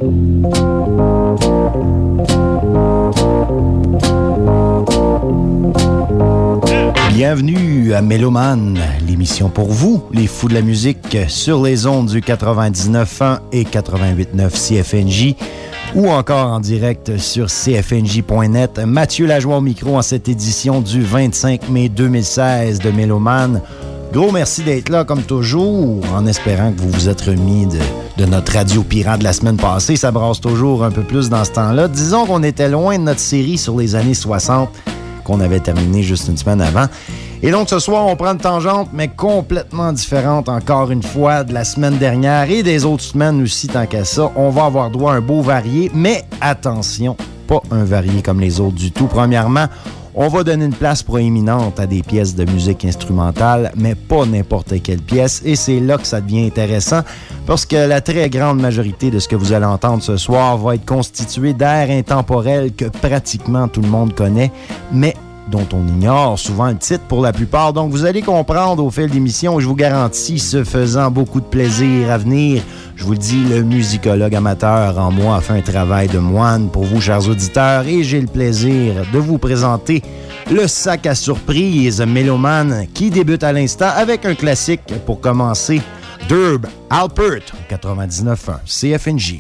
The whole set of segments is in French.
Bienvenue à Mélomane, l'émission pour vous, les fous de la musique, sur les ondes du 99.1 et 88.9 CFNJ, ou encore en direct sur cfnj.net. Mathieu Lajoie au micro en cette édition du 25 mai 2016 de Mélomane. Gros merci d'être là, comme toujours, en espérant que vous vous êtes remis de notre radio pirate de la semaine passée. Ça brasse toujours un peu plus dans ce temps-là. Disons qu'on était loin de notre série sur les années 60, qu'on avait terminé juste une semaine avant. Et donc, ce soir, on prend une tangente, mais complètement différente, encore une fois, de la semaine dernière et des autres semaines aussi, tant qu'à ça. On va avoir droit à un beau varié, mais attention, pas un varié comme les autres du tout. Premièrement, on va donner une place proéminente à des pièces de musique instrumentale, mais pas n'importe quelle pièce. Et c'est là que ça devient intéressant, parce que la très grande majorité de ce que vous allez entendre ce soir va être constituée d'airs intemporels que pratiquement tout le monde connaît, mais dont on ignore souvent le titre pour la plupart. Donc, vous allez comprendre au fil d'émission, je vous garantis, se faisant beaucoup de plaisir à venir. Je vous le dis, le musicologue amateur en moi a fait un travail de moine pour vous, chers auditeurs, et j'ai le plaisir de vous présenter le sac à surprise Mélomane qui débute à l'instant avec un classique pour commencer, Derb Alpert, 99.1 CFNJ.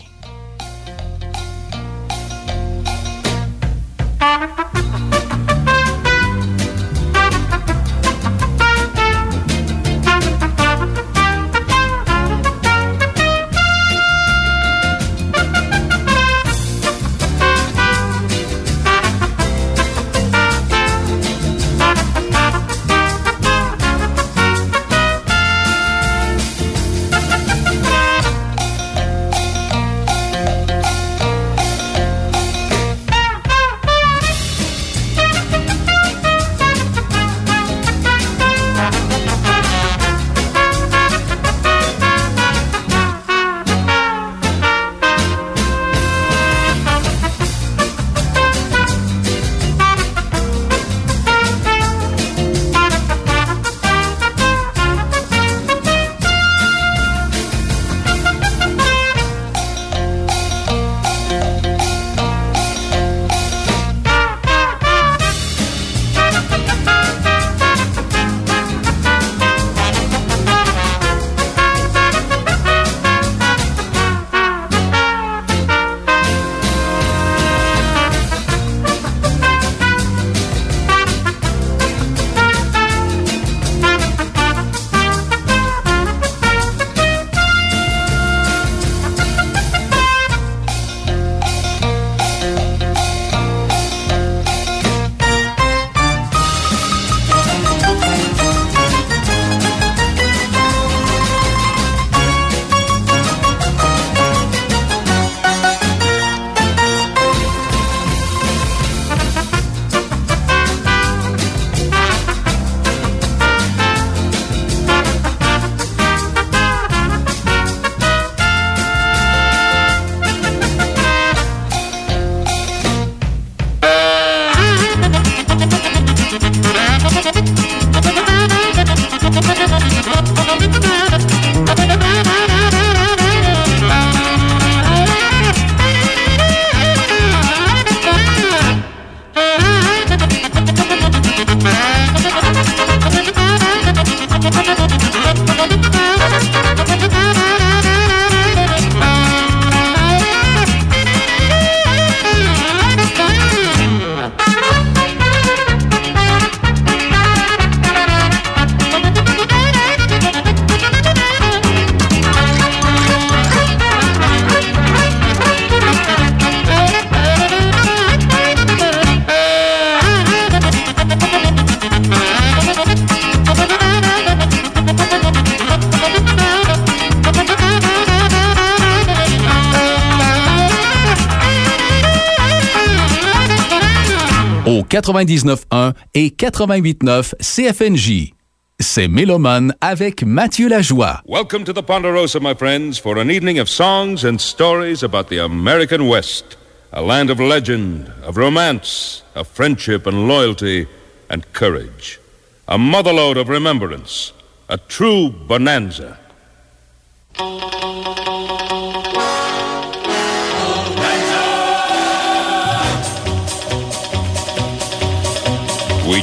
au 99.1 et 88.9 CFNJ. C'est Mélomane avec Mathieu Lajoie. Welcome to the Ponderosa, my friends, for an evening of songs and stories about the American West, a land of legend, of romance, of friendship and loyalty and courage, a motherlode of remembrance, a true bonanza.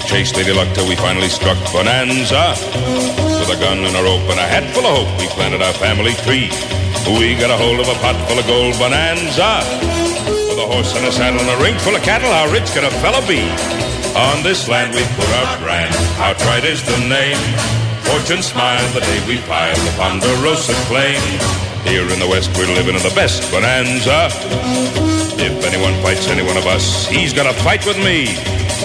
chased Lady Luck till we finally struck Bonanza. With a gun and a rope and a hat full of hope, we planted our family tree. We got a hold of a pot full of gold Bonanza. With a horse and a saddle and a ring full of cattle, how rich can a fella be? On this land we put our brand, outright is the name. Fortune smiled the day we piled the Ponderosa claim. Here in the West we're living in the best Bonanza. If anyone fights any one of us, he's gonna fight with me.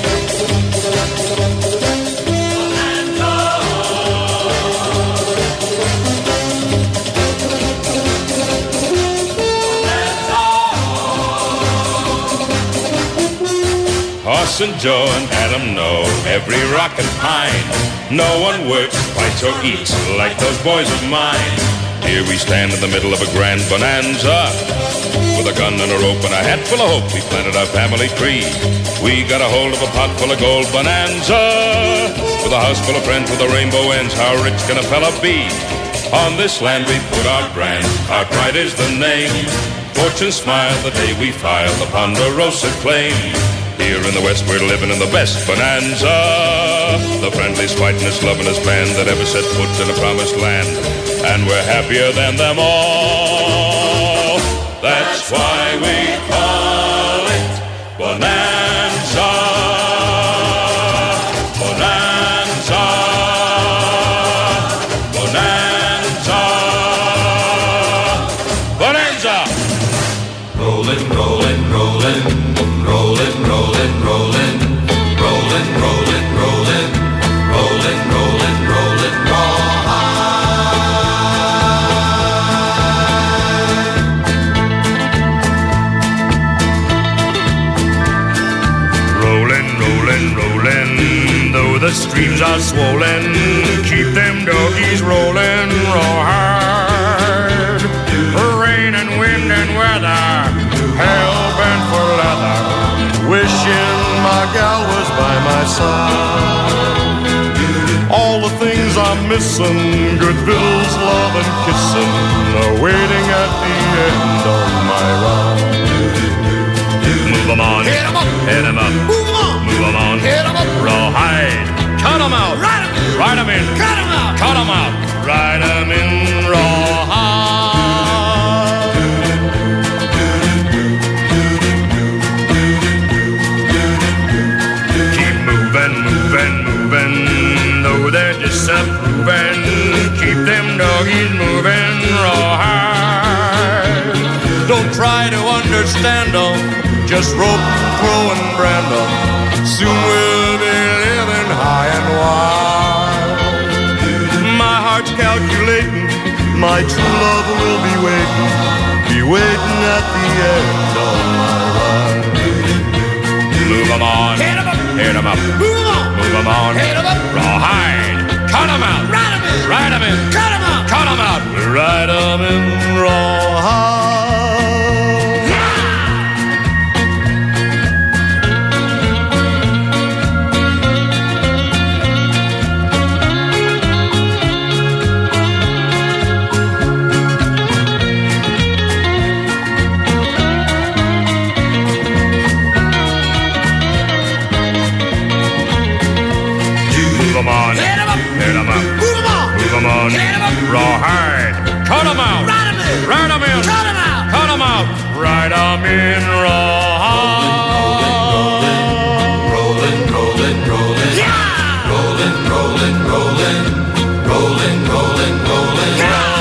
Hoss and Joe and Adam know every rock and pine. No one works, fights, or eats like those boys of mine. Here we stand in the middle of a grand bonanza. With a gun and a rope and a hat full of hope, we planted our family tree. We got a hold of a pot full of gold Bonanza. With a house full of friends with the rainbow ends, how rich can a fella be? On this land we put our brand, our pride is the name. Fortune smiled the day we filed the Ponderosa claim. Here in the West we're living in the best Bonanza. The friendliest, fightingest, lovingest band that ever set foot in a promised land. And we're happier than them all. That's why we call it Bonanza. Bonanza. Bonanza. Bonanza. Rollin', rollin', rollin', rollin', rollin', rollin', rollin', rollin', rollin', rollin', rollin', rollin', rollin', though the streams are swollen, keep them doggies rollin', raw hard. Rain and wind and weather, hell-bent for leather, wishing my gal was by my side. All the things I'm missing, good victuals, love and kissing, are waiting at the end of my ride. Move 'em on, hit 'em up, hit 'em up, move 'em on, move 'em on, hit 'em up, rawhide, cut 'em out, ride 'em in, ride 'em in, cut 'em out, cut 'em out, ride 'em in, rawhide. Keep moving, moving, moving, though they're disapproving, keep them doggies moving, rawhide. Don't try to understand them, just rope, throw, and brand them. Soon we'll be living high and wide. My heart's calculating, my true love will be waiting at the end of my ride. Move 'em on, hit 'em up, hit 'em up, move 'em on, move 'em on, hit 'em up, rawhide, cut 'em out, ride 'em in, ride 'em in, cut 'em out, cut 'em out, ride 'em in, rawhide. Rawhide, cut 'em out, ride 'em in, ride 'em in, cut 'em out, cut 'em out, ride 'em in, rawhide. rollin', rollin', rollin', Yeah! rollin', rollin', rollin', rollin', rollin', rollin',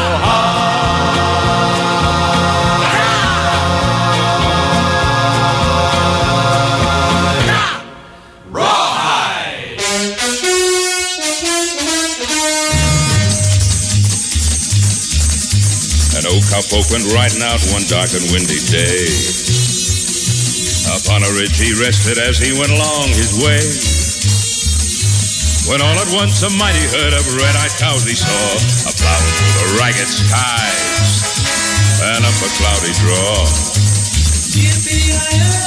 Cowpoke went riding out one dark and windy day. Upon a ridge he rested as he went along his way. When all at once a mighty herd of red-eyed cows he saw, a plowing through the ragged skies and up a cloudy draw. Yippee-yi-yo,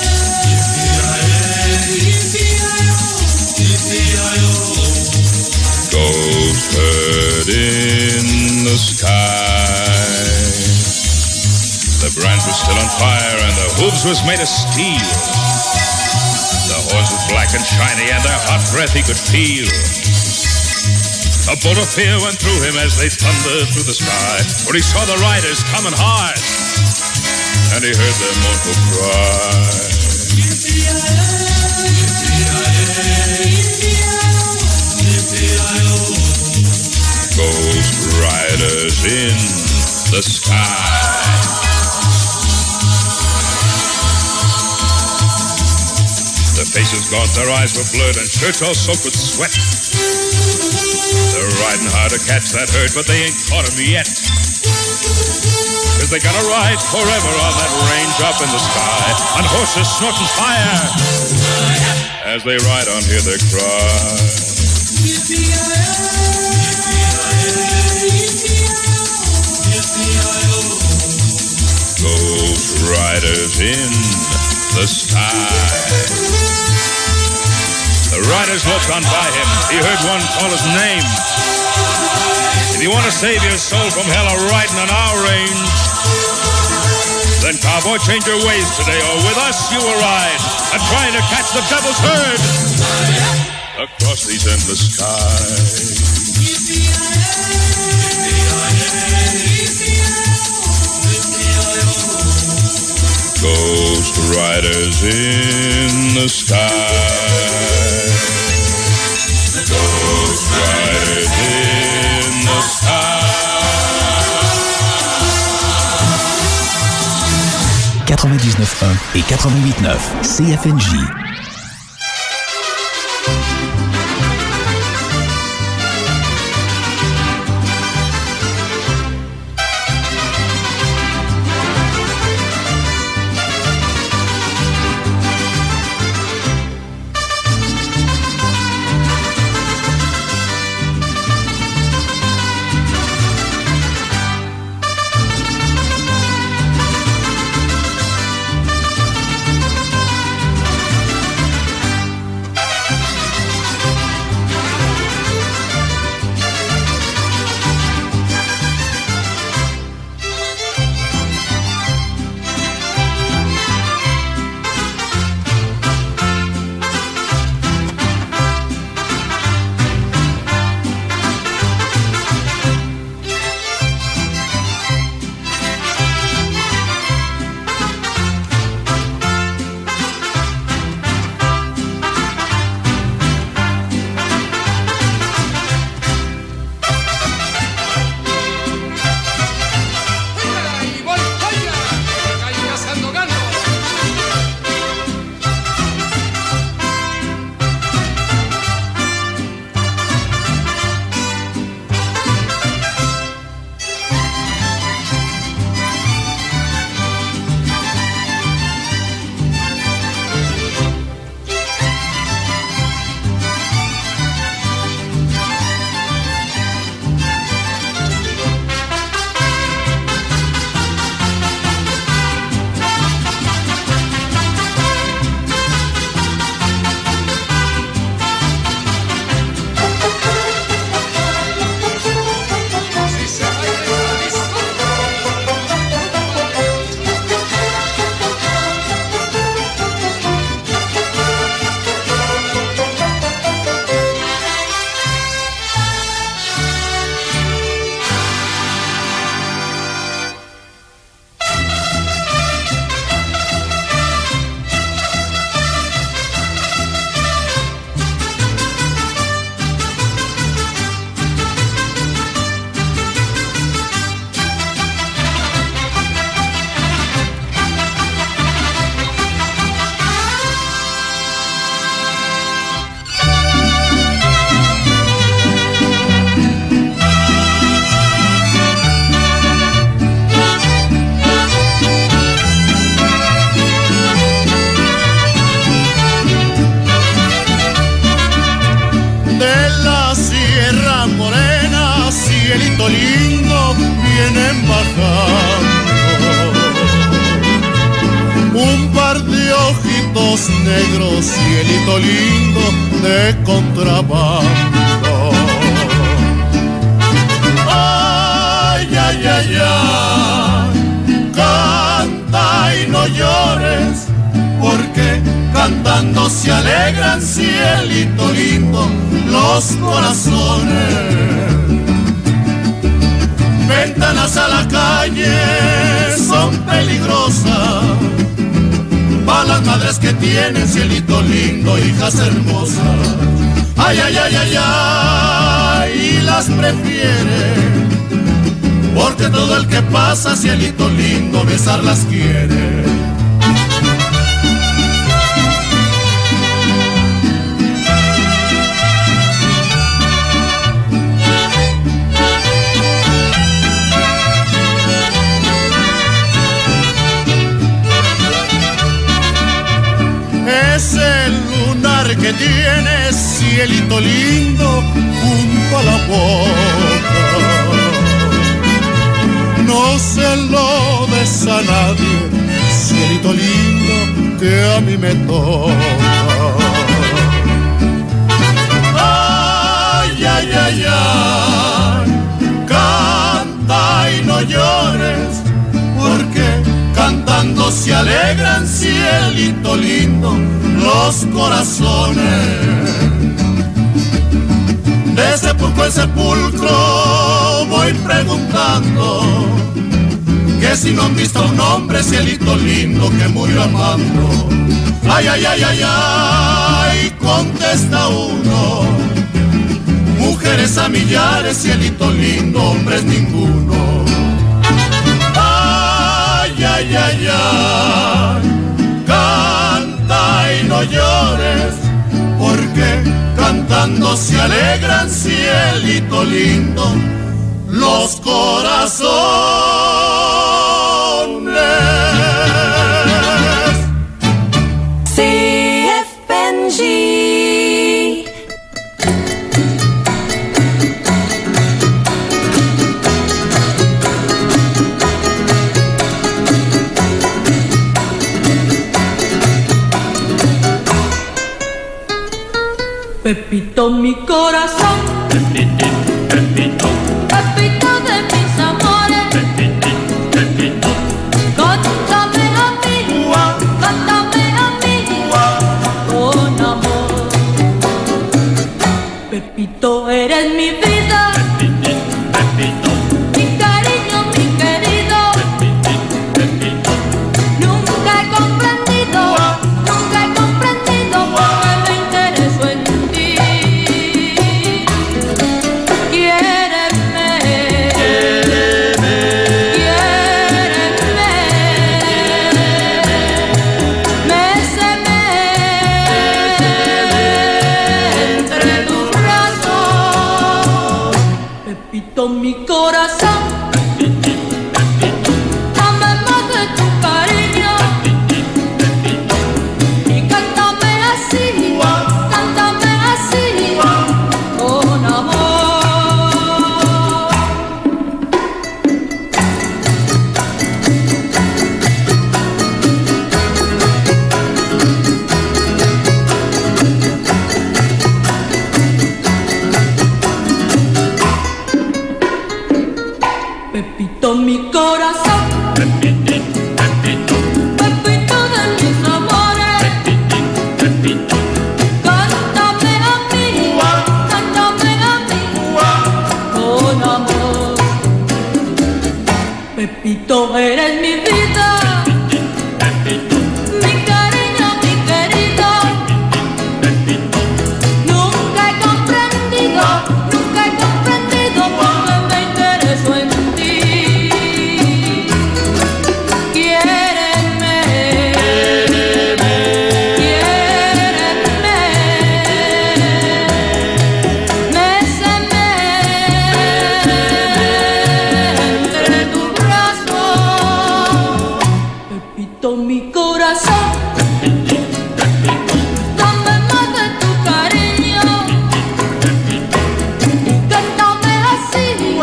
yippee-yi-yo, yippee-yi-yo. Ghost herd in the sky. The branch was still on fire and the hooves was made of steel. The Their horses black and shiny, and their hot breath he could feel. A bolt of fear went through him as they thundered through the sky, for he saw the riders coming hard, and he heard their mournful cry. Ghost riders in the sky. Their faces gaunt, their eyes were blurred, and shirts all soaked with sweat. They're riding hard to catch that herd, but they ain't caught him yet. 'Cause they gotta ride forever on that range up in the sky, on horses snorting fire. As they ride on, hear their cry. Ghost riders in the sky. The riders looked on by him. He heard one call his name. If you want to save your soul from hell or riding on our range, then cowboy, change your ways today, or with us you will ride, and trying to catch the devil's herd across these endless skies. Ghost riders in the sky. Ghost riders in the sky. 99.1 et 88.9 CFNJ. lindo vienen bajando. Un par de ojitos negros, cielito lindo de contrabando. Ay, ay, ay, ay, canta y no llores, porque cantando se alegran, cielito lindo, los corazones. Ventanas a la calle son peligrosas, pa' las madres que tienen, cielito lindo, hijas hermosas. Ay, ay, ay, ay, ay, y las prefieren, porque todo el que pasa, cielito lindo, besarlas quiere. Es el lunar que tienes, cielito lindo, junto a la boca. No se lo des a nadie, cielito lindo, que a mí me toca. Ay, ay, ay, ay, canta y no llores, porque cantando se alegran, cielito lindo, los corazones. De sepulcro en sepulcro voy preguntando, que si no han visto a un hombre, cielito lindo, que murió amando. Ay, ay, ay, ay, ay, contesta uno, mujeres a millares, cielito lindo, hombres ninguno. Ay, ay, ay, ay, canta y no llores, porque cantando se alegran, cielito lindo, los corazones. CFNG. Pepito, mi corazón, Pepito, Pepito, Pepito de mis amores, Pepito, Pepito, cántame a mí, con amor. Pepito, eres mi vida, Pepito, Pepito, mi cariño, mi querido. Pepito, Pepito, Nunca he comprendido porque me intereso en ti. Quiéreme, méseme entre tus brazos. Pepito, mi corazón, dame más de tu cariño y cántame así, con amor. Pepito, mi corazón, Pepito, Pepito, Pepito de mis amores, Pepito, Pepito, cántame a mí, con amor. Pepito, eres mi vida, Pepito, mi cariño, mi querido. Pepito, Nunca he comprendido porque me intereso en ti. Quiéreme, méseme entre tus brazos. Pepito, mi corazón, dame más de tu cariño y cántame así,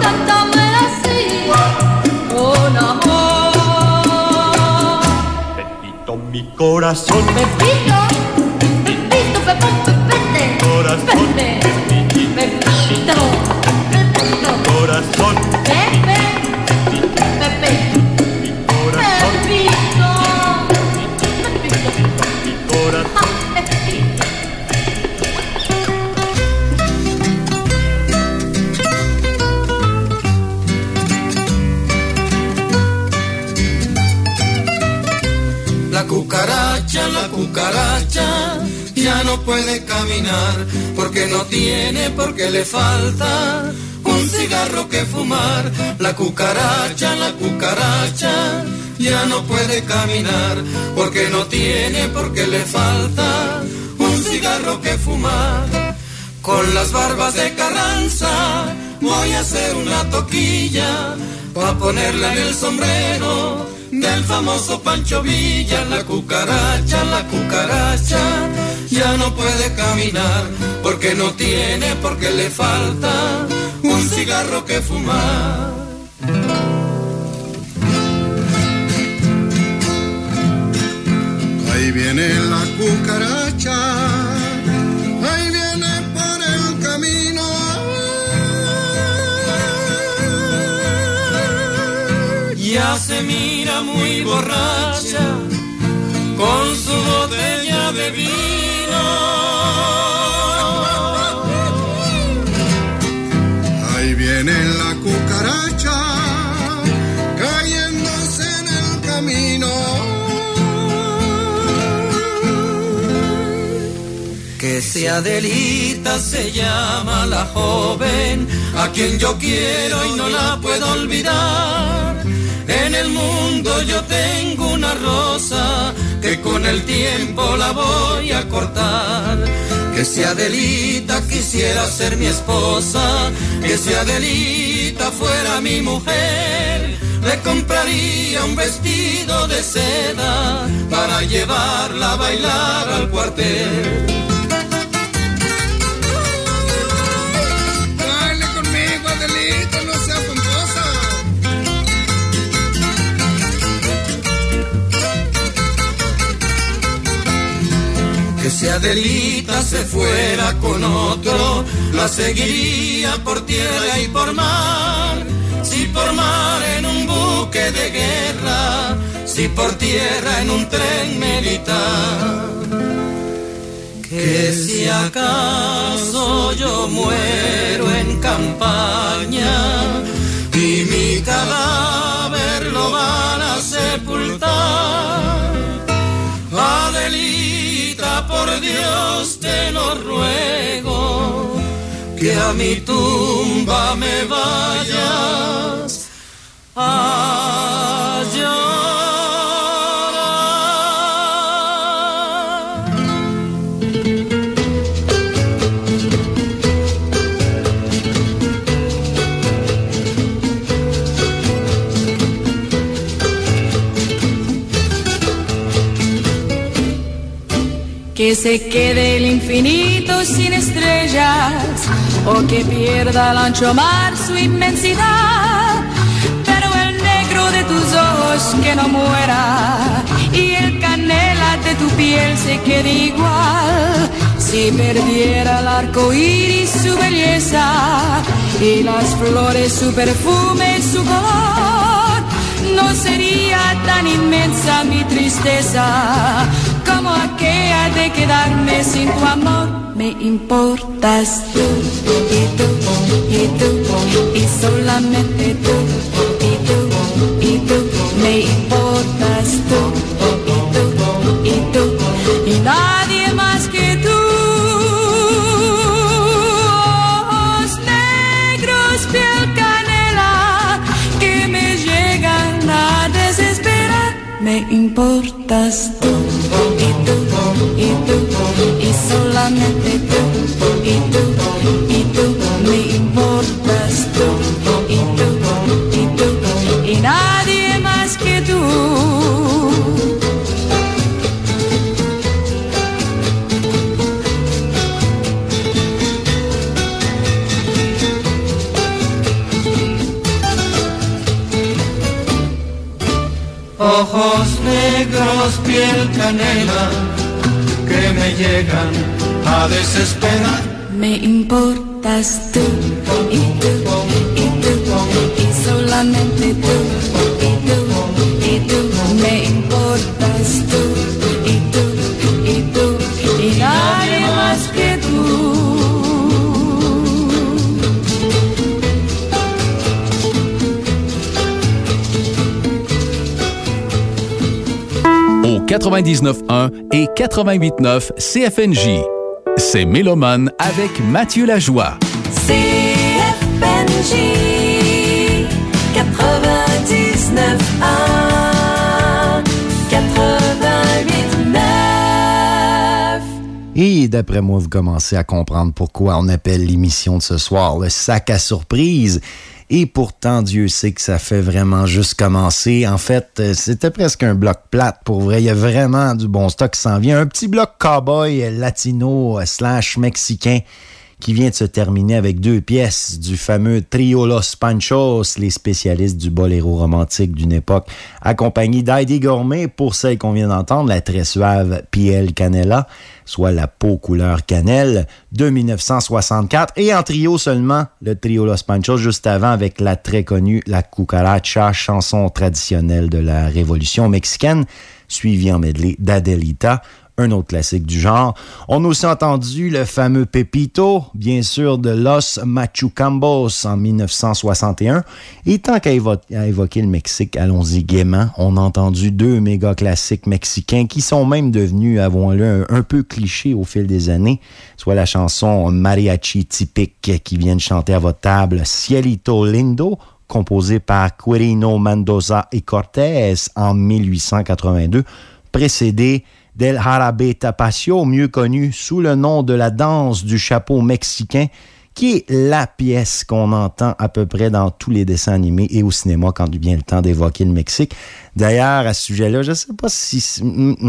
con amor. Pepito, mi corazón, Pepito, Pepito, Pepete, corazón, Pepe, Pepito, Pepito, corazón, Pepe, Pepe, mi corazón, Pepito, Pepito, mi La cucaracha ya no puede caminar porque no tiene, porque le falta un cigarro que fumar. La cucaracha ya no puede caminar porque no tiene, porque le falta un cigarro que fumar. Con las barbas de Carranza voy a hacer una toquilla pa' ponerla en el sombrero del famoso Pancho Villa. La cucaracha ya no puede caminar porque no tiene, porque le falta un cigarro que fumar. Ahí viene la cucaracha, ahí viene por el camino. Ya se mira muy borracha con su botella de vino. Ahí viene la cucaracha cayéndose en el camino. Que si Adelita se llama la joven, a quien yo quiero y no la puedo olvidar. En el mundo yo tengo una rosa que con el tiempo la voy a cortar. Que si Adelita quisiera ser mi esposa, que si Adelita fuera mi mujer, le compraría un vestido de seda para llevarla a bailar al cuartel. Baile conmigo, Adelita, no sea pomposa. Que si Adelita se fuera con otro, la seguiría por tierra y por mar. Si por mar en un buque de guerra, si por tierra en un tren militar. Que si acaso yo muero en campaña y mi cadáver lo van a sepultar, Adelita, por Dios te lo ruego, que a mi tumba me vayas a llorar. Que se quede el infinito sin estrellas, o que pierda el ancho mar su inmensidad, pero el negro de tus ojos que no muera, y el canela de tu piel se quede igual. Si perdiera el arco iris su belleza, y las flores su perfume, su color, no sería tan inmensa mi tristeza como aquella de quedarme sin tu amor. Me importas tú, y tú, y tú, y solamente tú, y tú, y tú. Me importas tú, y tú, y tú, y nadie más que tú. Ojos negros, piel canela, que me llegan a desesperar. Me importas tú, y tú, y tú, y solamente tú, y tú, y tú. Me importas tú, y tú, y tú, y nadie más que tú. Ojos negros, piel canela, que me llegan a desesperar. Me importas tú, y tú, y tú, y solamente tú, y tú, y tú. Me importas tú, y tú, y tú, y nadie más que tú. Au 99.1 et 88.9 CFNJ. C'est Mélomane avec Mathieu Lajoie. CFNJ 99.1 88.9. Et d'après moi, vous commencez à comprendre pourquoi on appelle l'émission de ce soir le sac à surprise. Et pourtant, Dieu sait que ça fait vraiment juste commencer. En fait, c'était presque un bloc plate pour vrai. Il y a vraiment du bon stock qui s'en vient. Un petit bloc cowboy latino / mexicain qui vient de se terminer avec 2 pièces du fameux Trio Los Panchos, les spécialistes du boléro romantique d'une époque, accompagné d'Heidi Gourmet pour celle qu'on vient d'entendre, la très suave Piel Canela, soit la peau couleur cannelle, de 1964, et en trio seulement, le Trio Los Panchos, juste avant avec la très connue La Cucaracha, chanson traditionnelle de la Révolution mexicaine, suivie en medley d'Adelita, un autre classique du genre. On a aussi entendu le fameux Pepito, bien sûr, de Los Machucambos en 1961. Et tant qu'à évoquer le Mexique, allons-y gaiement. On a entendu 2 méga classiques mexicains qui sont même devenus, avouons-le, un peu clichés au fil des années. Soit la chanson mariachi typique qui vient de chanter à votre table, Cielito Lindo, composée par Quirino Mendoza et Cortés en 1882, précédée del Jarabe Tapacio, mieux connu sous le nom de la danse du chapeau mexicain, qui est la pièce qu'on entend à peu près dans tous les dessins animés et au cinéma quand vient le temps d'évoquer le Mexique. D'ailleurs, à ce sujet-là, je ne sais pas si...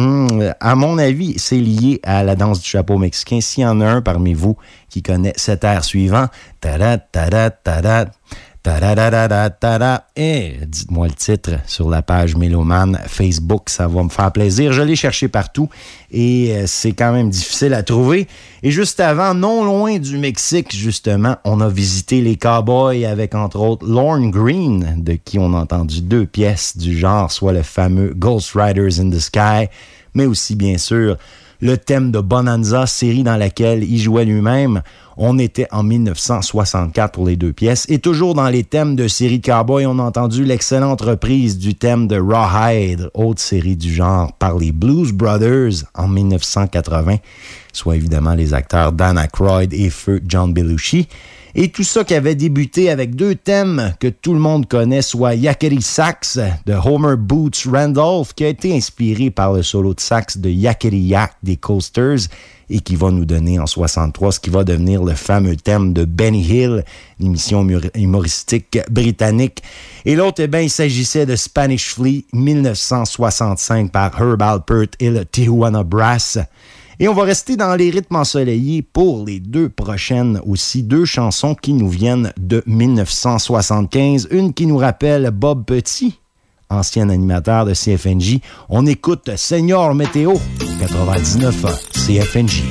à mon avis, c'est lié à la danse du chapeau mexicain. S'il y en a un parmi vous qui connaît cet air suivant, ta-da, ta-da, ta-da, ta-da-da-da-da-da. Et dites-moi le titre sur la page Mélomane Facebook, ça va me faire plaisir. Je l'ai cherché partout et c'est quand même difficile à trouver. Et juste avant, non loin du Mexique, justement, on a visité les Cowboys avec, entre autres, Lorne Green, de qui on a entendu 2 pièces du genre, soit le fameux Ghost Riders in the Sky, mais aussi, bien sûr, le thème de Bonanza, série dans laquelle il jouait lui-même. On était en 1964 pour les 2 pièces. Et toujours dans les thèmes de série Cowboy, on a entendu l'excellente reprise du thème de Rawhide, autre série du genre, par les Blues Brothers en 1980, soit évidemment les acteurs Dan Aykroyd et feu John Belushi. Et tout ça qui avait débuté avec 2 thèmes que tout le monde connaît, soit Yakety Sax de Homer Boots Randolph, qui a été inspiré par le solo de sax de Yakety Yak des Coasters et qui va nous donner en 63 ce qui va devenir le fameux thème de Benny Hill, l'émission humoristique britannique. Et l'autre, il s'agissait de Spanish Flea, 1965 par Herb Alpert et le Tijuana Brass. Et on va rester dans les rythmes ensoleillés pour les 2 prochaines aussi, 2 chansons qui nous viennent de 1975. Une qui nous rappelle Bob Petit, ancien animateur de CFNJ. On écoute Señor Météo, 99 CFNJ.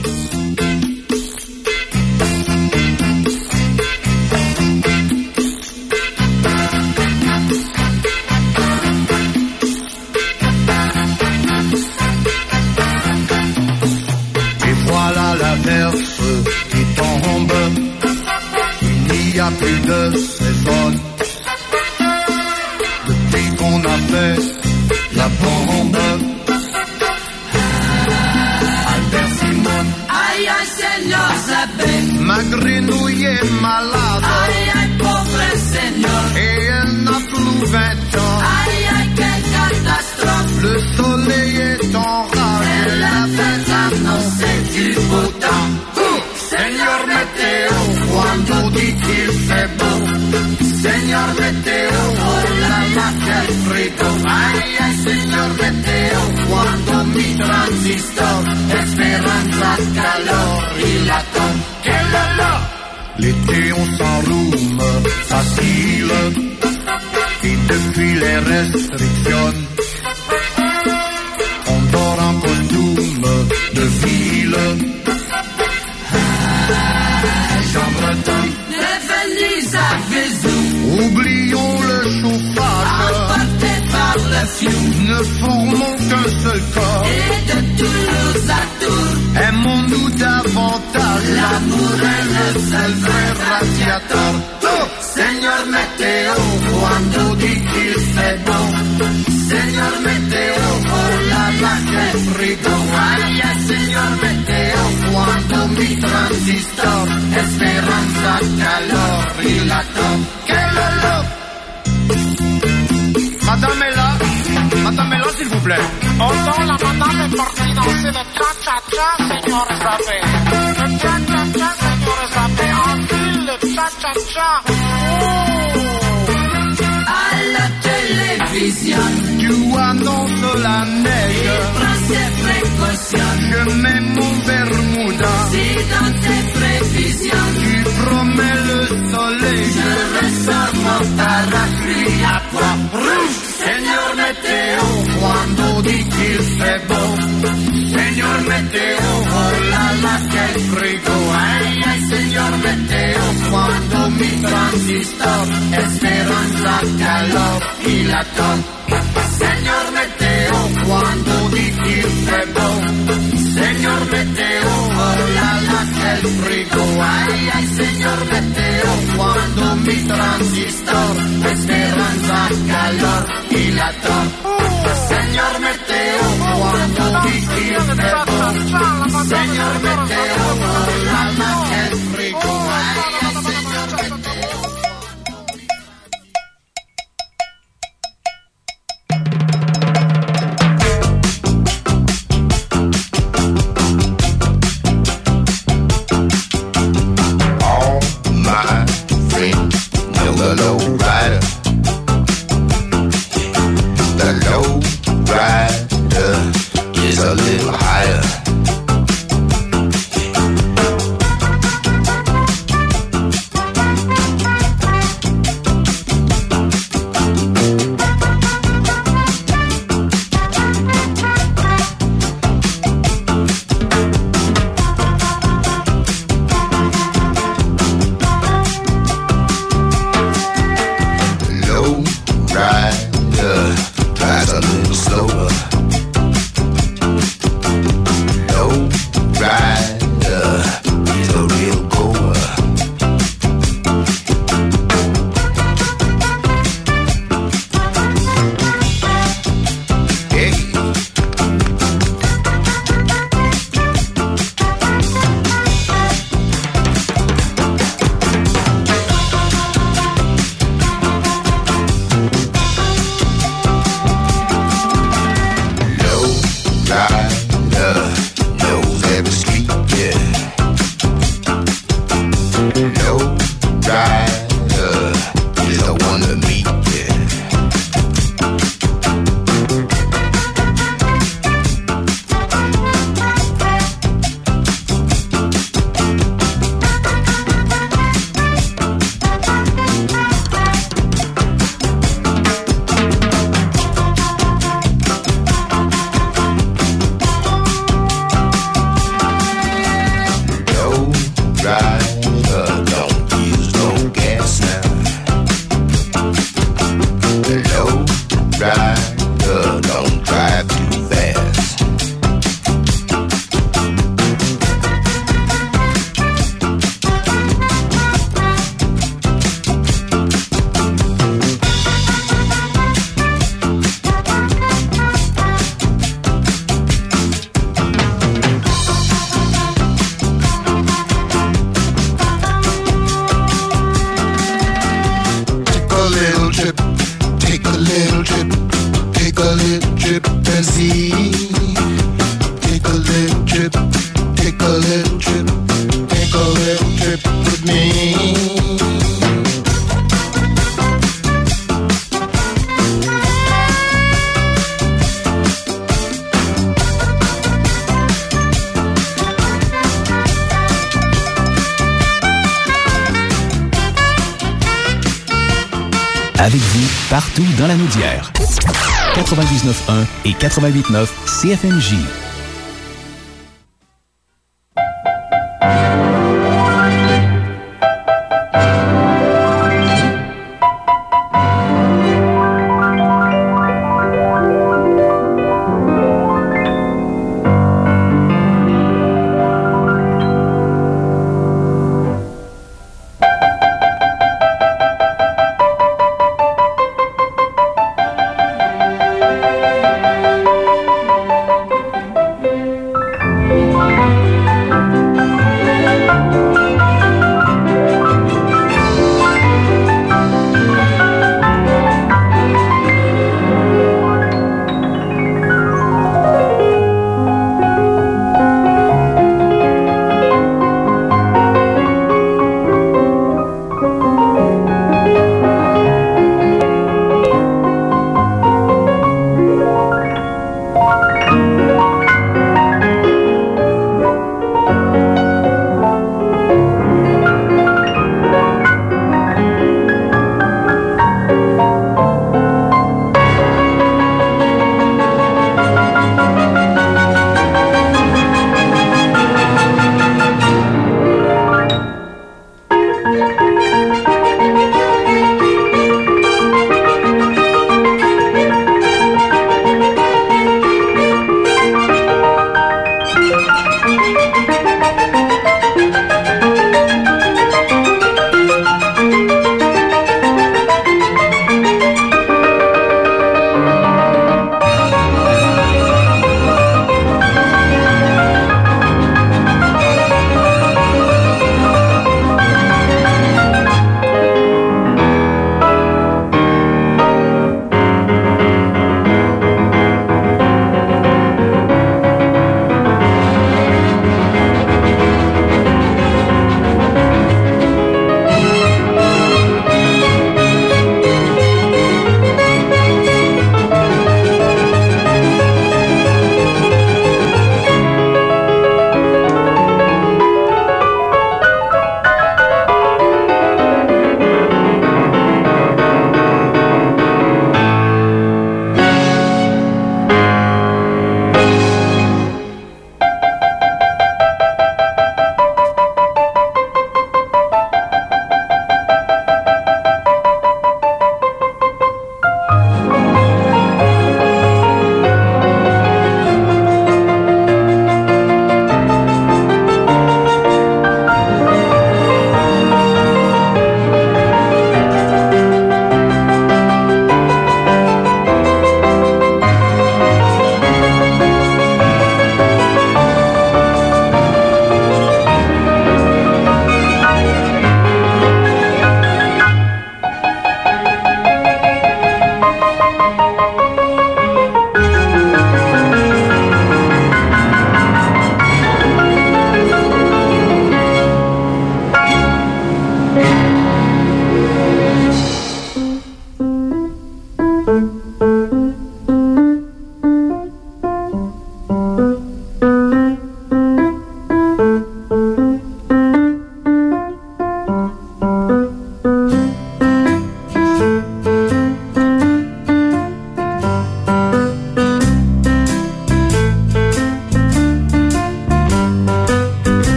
Qui tombe, il n'y a plus de saison. Depuis qu'on a fait la bombe, Albert Simon, Ay, ay, señor, sabe. ma grenouille est malade. Ay, ay, pauvre señor. Et elle n'a plus 20 ans. Ay, ay, quelle catastrophe. Le soleil est enragé. Et la fête annonce du beau temps. Señor Meteo, cuando difícil se beau. Señor Meteo, hola, la que frito. ay, ay, señor Meteo, cuando mi transistor, esperanza, calor y latón. ¡Qué lolo! L'été on s'enrhume facile, et depuis les restrictions, on dort en costume de ville. Jean Breton, De Venise à Vesoul. oublions le chauffage, Emporté par le fioul. ne formons qu'un seul corps. Et de Toulouse à Tours. Aimons-nous davantage, L'amour est le seul vrai radiateur. Oh, Señor Meteo, cuando difícil se beau. Señor Meteo, hola, la que calor y la top. ¡Que lolo! Madame est là, s'il vous plaît. Oh non, la madame est partie danser le cha-cha-cha, Señor Zappé. Le cha-cha-cha, Señor Zappé, enfile le cha-cha-cha. À la télévision, tu annonces la neige. il prend ses précautions. Je mets mon Bermuda. Si dans tes prévisions, tu promets le soleil. je ressors mon parapluie à pois rouge. Señor Meteo, cuando dices c'est beau. Señor Meteo, oh la la, quel frigo. Ay, ay, señor Meteo, cuando mi transistor, esperanza, calor y la top. Señor Meteo, cuando dices c'est beau. Señor Meteo, oh la la, quel frigo. Ay, ay, señor Meteo, cuando mi transistor, esperanza, calor y la top. Señor Meteo, cuando dices c'est beau. Señor Meteo, oh la la, quel frigo. Ay, ay, señor Meteo. The low rider. The low rider is a little higher. Drives a little slower. Low rider is a real goer. Hey. Knows every street, yeah. No rider is the one to meet, yeah. Don't use no gas now. The low rider don't drive too fast. Take a little trip, take a little trip and see. Take a little trip, take a little trip, take a little trip with me. Avec vous, partout dans la Naudière. 99.1 et 88.9 CFNJ.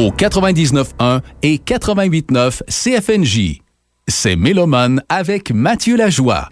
au 99.1 et 88.9 CFNJ. C'est Mélomane avec Mathieu Lajoie.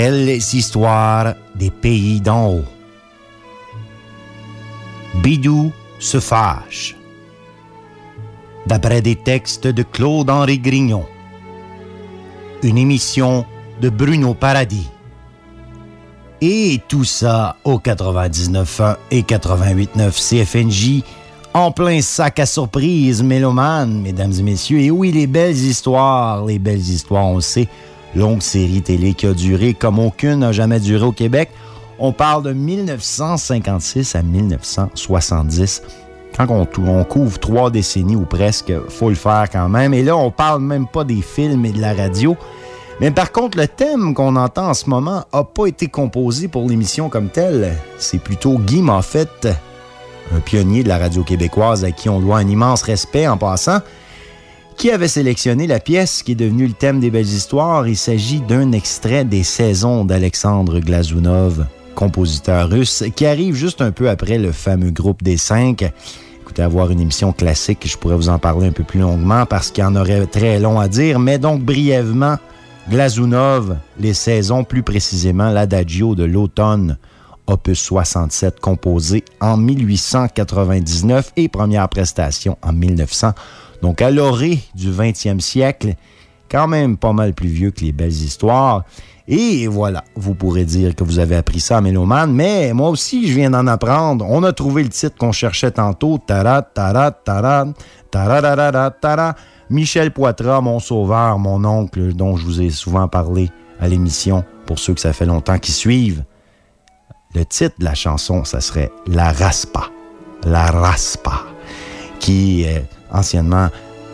Belles histoires des pays d'en haut. Bidou se fâche. D'après des textes de Claude-Henri Grignon. Une émission de Bruno Paradis. Et tout ça au 99.1 et 88.9 CFNJ, en plein sac à surprise mélomane, mesdames et messieurs. Et oui, les belles histoires, on le sait, longue série télé qui a duré comme aucune n'a jamais duré au Québec. On parle de 1956 à 1970. Quand on couvre 3 décennies ou presque, faut le faire quand même. Et là, on parle même pas des films et de la radio. Mais par contre, le thème qu'on entend en ce moment n'a pas été composé pour l'émission comme telle. C'est plutôt Guy Moffett, un pionnier de la radio québécoise à qui on doit un immense respect en passant, qui avait sélectionné la pièce qui est devenue le thème des belles histoires. Il s'agit d'un extrait des Saisons d'Alexandre Glazunov, compositeur russe, qui arrive juste un peu après le fameux groupe des 5. Écoutez, avoir une émission classique, je pourrais vous en parler un peu plus longuement parce qu'il y en aurait très long à dire, mais donc brièvement, Glazunov, les Saisons, plus précisément l'Adagio de l'automne, opus 67, composé en 1899 et première prestation en 1900. Donc à l'orée du 20e siècle, quand même pas mal plus vieux que les belles histoires. Et voilà, vous pourrez dire que vous avez appris ça à Mélomane, mais moi aussi, je viens d'en apprendre. On a trouvé le titre qu'on cherchait tantôt. Tara, tara, tara, tara, tara. Michel Poitras, mon sauveur, mon oncle, dont je vous ai souvent parlé à l'émission, pour ceux que ça fait longtemps qui suivent. Le titre de la chanson, ça serait La Raspa. La Raspa. Qui, anciennement,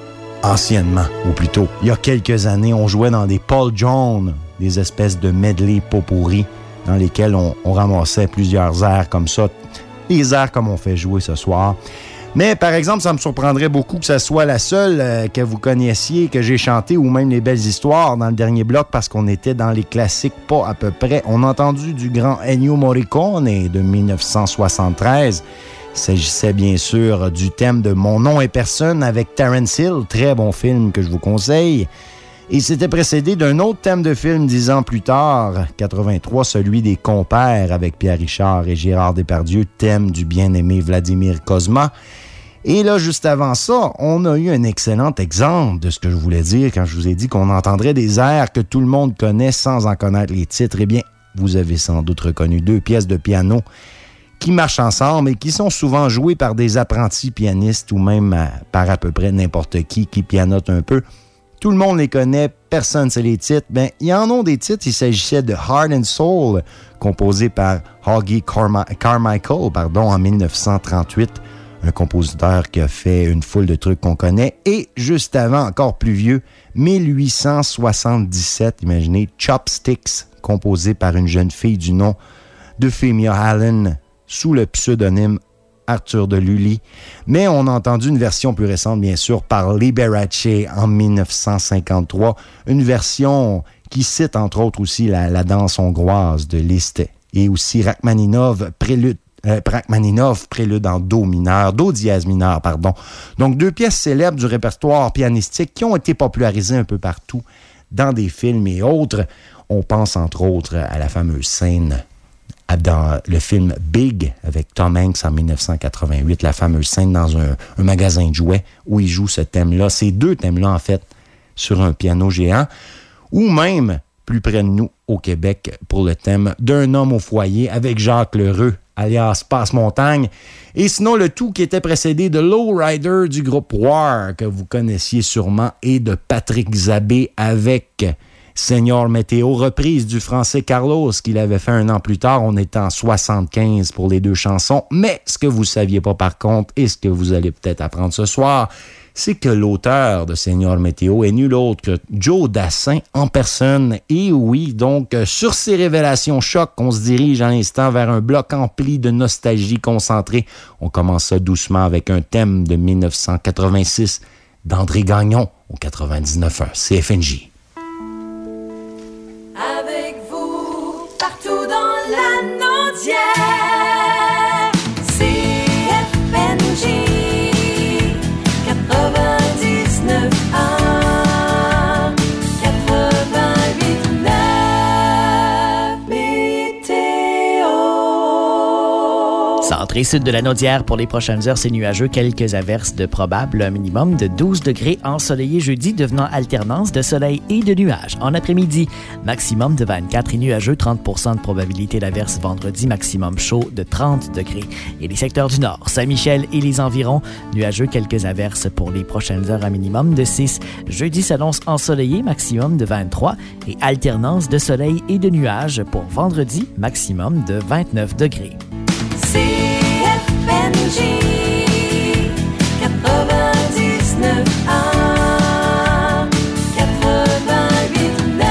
ou plutôt, il y a quelques années, on jouait dans des Paul Jones, des espèces de medley pot-pourri dans lesquels on ramassait plusieurs airs comme ça, les airs comme on fait jouer ce soir. Mais par exemple, ça me surprendrait beaucoup que ce soit la seule que vous connaissiez, que j'ai chanté, ou même les belles histoires dans le dernier bloc, parce qu'on était dans les classiques pas à peu près. On a entendu du grand Ennio Morricone de 1973. Il s'agissait bien sûr du thème de Mon nom est personne avec Terence Hill, très bon film que je vous conseille. Et c'était précédé d'un autre thème de film 10 ans plus tard, 83, celui des Compères avec Pierre Richard et Gérard Depardieu, thème du bien-aimé Vladimir Cosma. Et là, juste avant ça, on a eu un excellent exemple de ce que je voulais dire quand je vous ai dit qu'on entendrait des airs que tout le monde connaît sans en connaître les titres. Eh bien, vous avez sans doute reconnu 2 pièces de piano qui marchent ensemble et qui sont souvent jouées par des apprentis pianistes ou même par à peu près n'importe qui pianote un peu. Tout le monde les connaît, personne ne sait les titres. Ben, il y en a des titres, il s'agissait de Heart and Soul, composé par Hoggy Carmichael, en 1938, un compositeur qui a fait une foule de trucs qu'on connaît. Et juste avant, encore plus vieux, 1877, imaginez, Chopsticks, composé par une jeune fille du nom d'Euphemia Allen, sous le pseudonyme Arthur de Lully. Mais on a entendu une version plus récente, bien sûr, par Liberace en 1953. Une version qui cite, entre autres, aussi la danse hongroise de Liszt. Et aussi Rachmaninov, prélude en do dièse mineur, pardon. Donc, 2 pièces célèbres du répertoire pianistique qui ont été popularisées un peu partout dans des films et autres. On pense, entre autres, à la fameuse scène dans le film Big avec Tom Hanks en 1988, la fameuse scène dans un magasin de jouets où il joue ce thème-là, ces 2 thèmes-là, en fait, sur un piano géant, ou même plus près de nous, au Québec, pour le thème D'un homme au foyer avec Jacques Lheureux, alias Passe-Montagne, et sinon le tout qui était précédé de Lowrider du groupe War, que vous connaissiez sûrement, et de Patrick Zabé avec Señor Météo, reprise du français Carlos qu'il avait fait 1 an plus tard. On était en 75 pour les 2 chansons. Mais ce que vous ne saviez pas par contre, et ce que vous allez peut-être apprendre ce soir, c'est que l'auteur de Señor Météo est nul autre que Joe Dassin en personne. Et oui, donc, sur ces révélations choc, on se dirige à l'instant vers un bloc empli de nostalgie concentrée. On commence ça doucement avec un thème de 1986 d'André Gagnon au 99.1 CFNJ. Avec vous, partout dans la Naudière, CFNJ 99.1, 88.9. Centre et sud de la Naudière, pour les prochaines heures, c'est nuageux. Quelques averses de probable, un minimum de 12 degrés ensoleillé jeudi, devenant alternance de soleil et de nuages. En après-midi, maximum de 24 et nuageux, 30 de probabilité d'averse vendredi, maximum chaud de 30 degrés. Et les secteurs du nord, Saint-Michel et les environs, nuageux, quelques averses pour les prochaines heures, un minimum de 6. Jeudi s'annonce ensoleillé, maximum de 23 et alternance de soleil et de nuages pour vendredi, maximum de 29 degrés. CFNJ 99 1 88 9.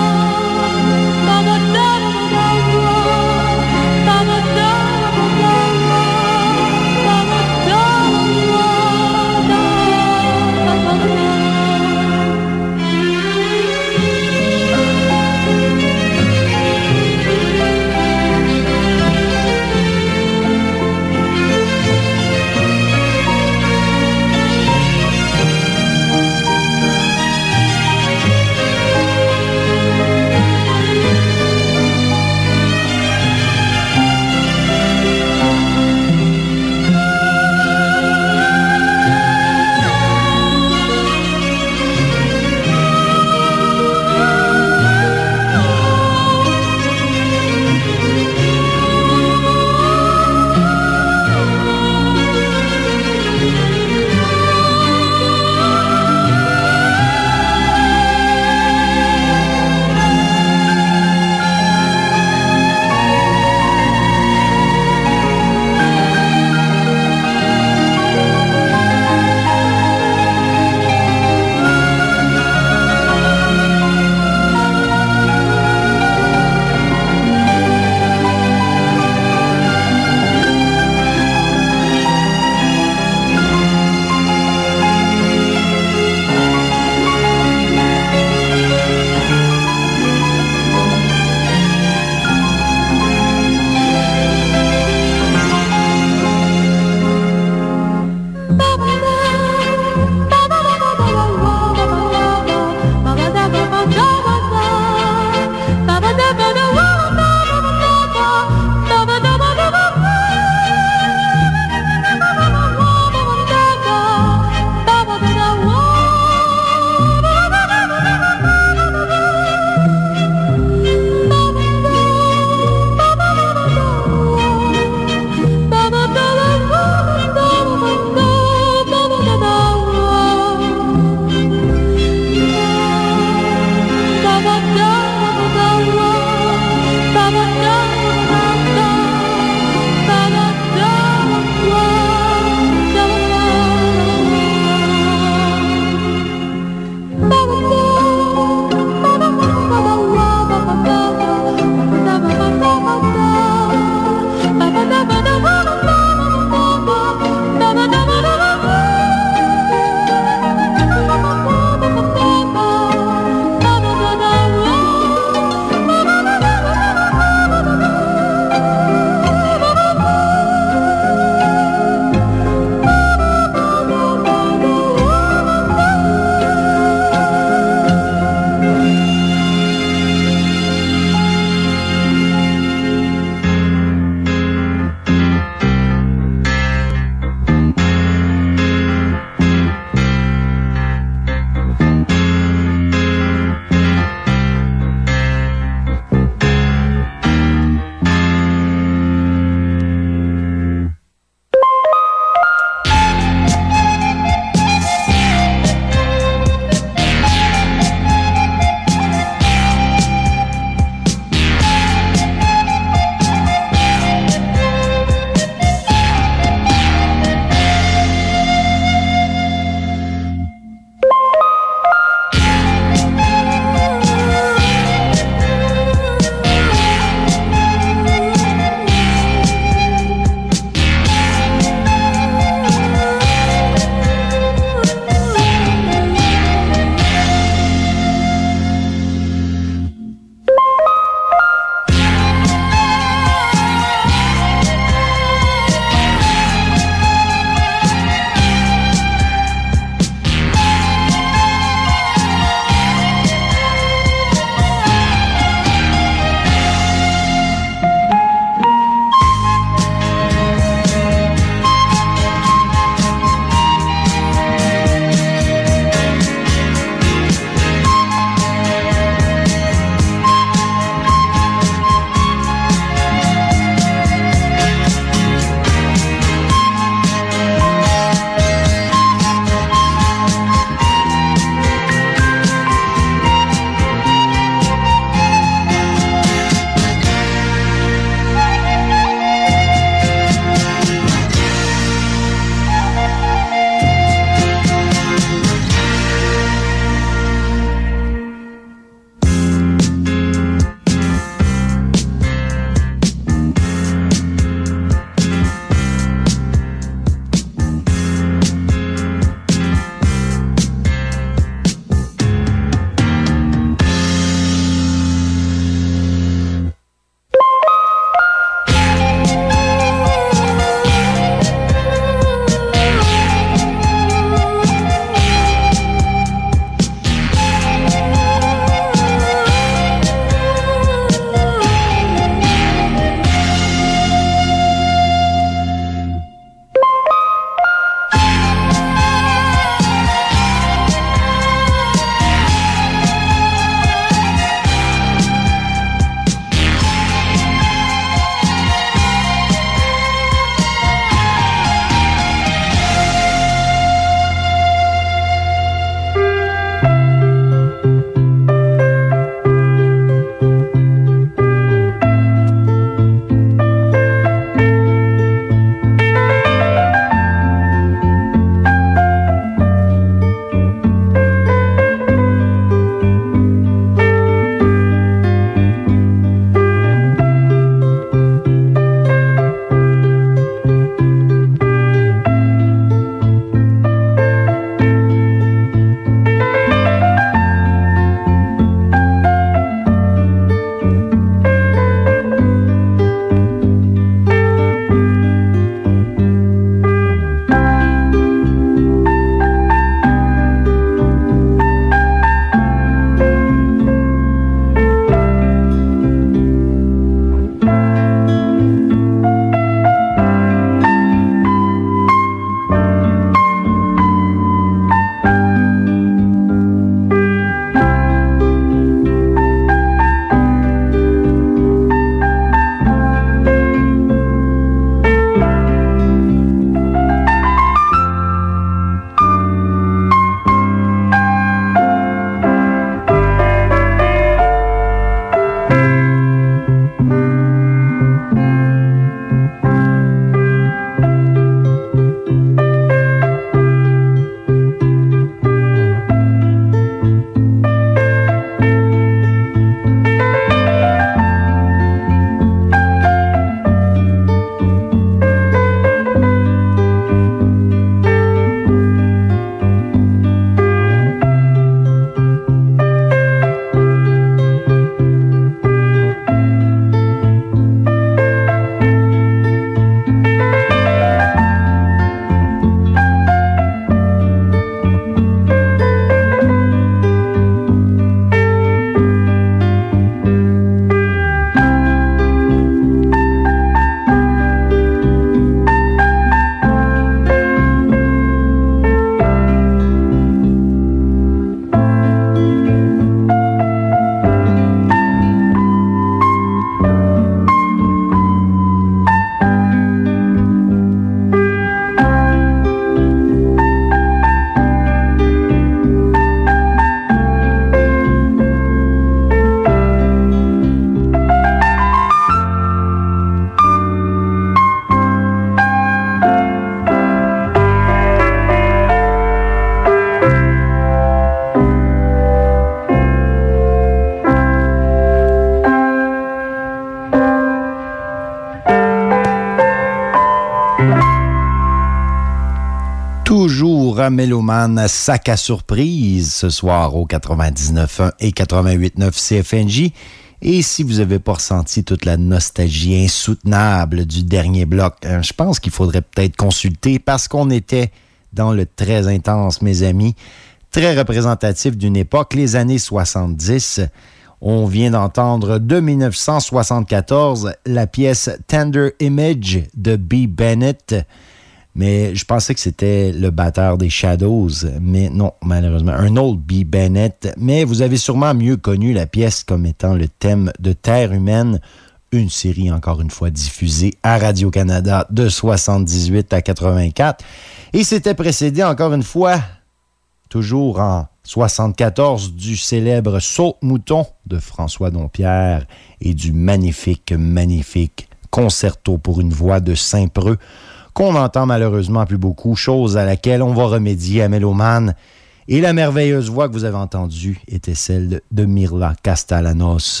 Toujours à Mélomane, sac à surprise ce soir au 99.1 et 88.9 CFNJ. Et si vous n'avez pas ressenti toute la nostalgie insoutenable du dernier bloc, je pense qu'il faudrait peut-être consulter parce qu'on était dans le très intense, mes amis, très représentatif d'une époque, les années 70. On vient d'entendre de 1974 la pièce Tender Image de B. Bennett. Mais je pensais que c'était le batteur des Shadows, mais non, malheureusement, un autre B. Bennett. Mais vous avez sûrement mieux connu la pièce comme étant le thème de Terre humaine, une série encore une fois diffusée à Radio-Canada de 78 à 84. Et c'était précédé encore une fois, toujours en 74, du célèbre Saute-Mouton de François Dompierre et du magnifique concerto pour une voix de Saint-Preux, qu'on entend malheureusement plus beaucoup, chose à laquelle on va remédier à Mélomane. Et la merveilleuse voix que vous avez entendue était celle de Mirla Castellanos,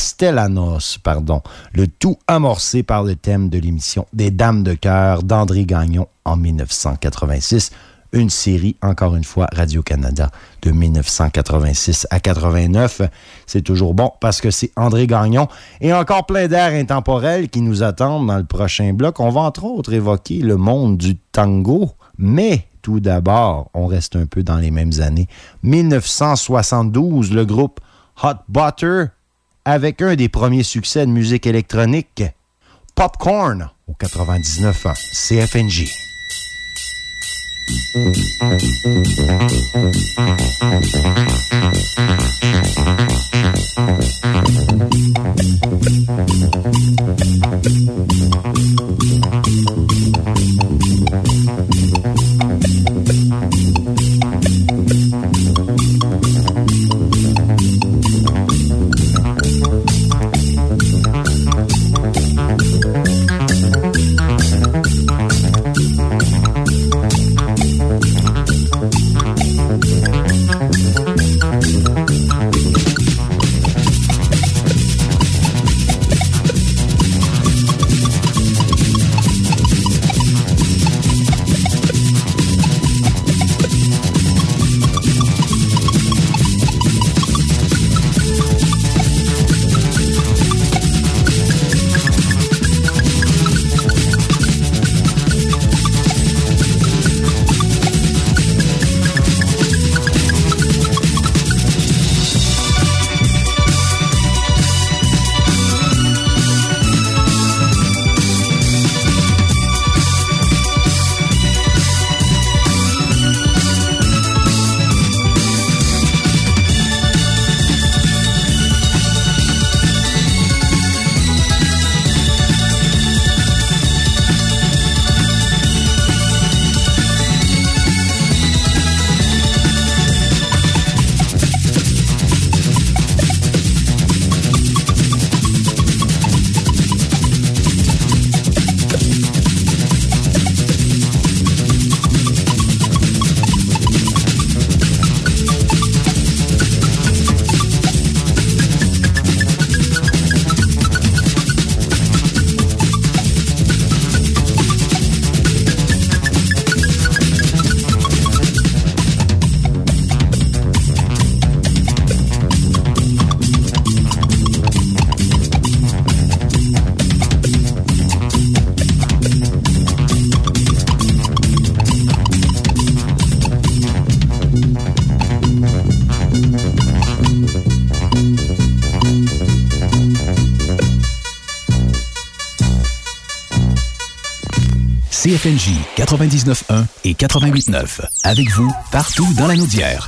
le tout amorcé par le thème de l'émission des Dames de cœur d'André Gagnon en 1986. Une série, encore une fois, Radio-Canada de 1986 à 89. C'est toujours bon parce que c'est André Gagnon et encore plein d'airs intemporels qui nous attendent dans le prochain bloc. On va entre autres évoquer le monde du tango, mais tout d'abord, on reste un peu dans les mêmes années. 1972, le groupe Hot Butter avec un des premiers succès de musique électronique, Popcorn, au 99.1 CFNJ. CFNJ 99.1 et 88.9. Avec vous, partout dans la Naudière.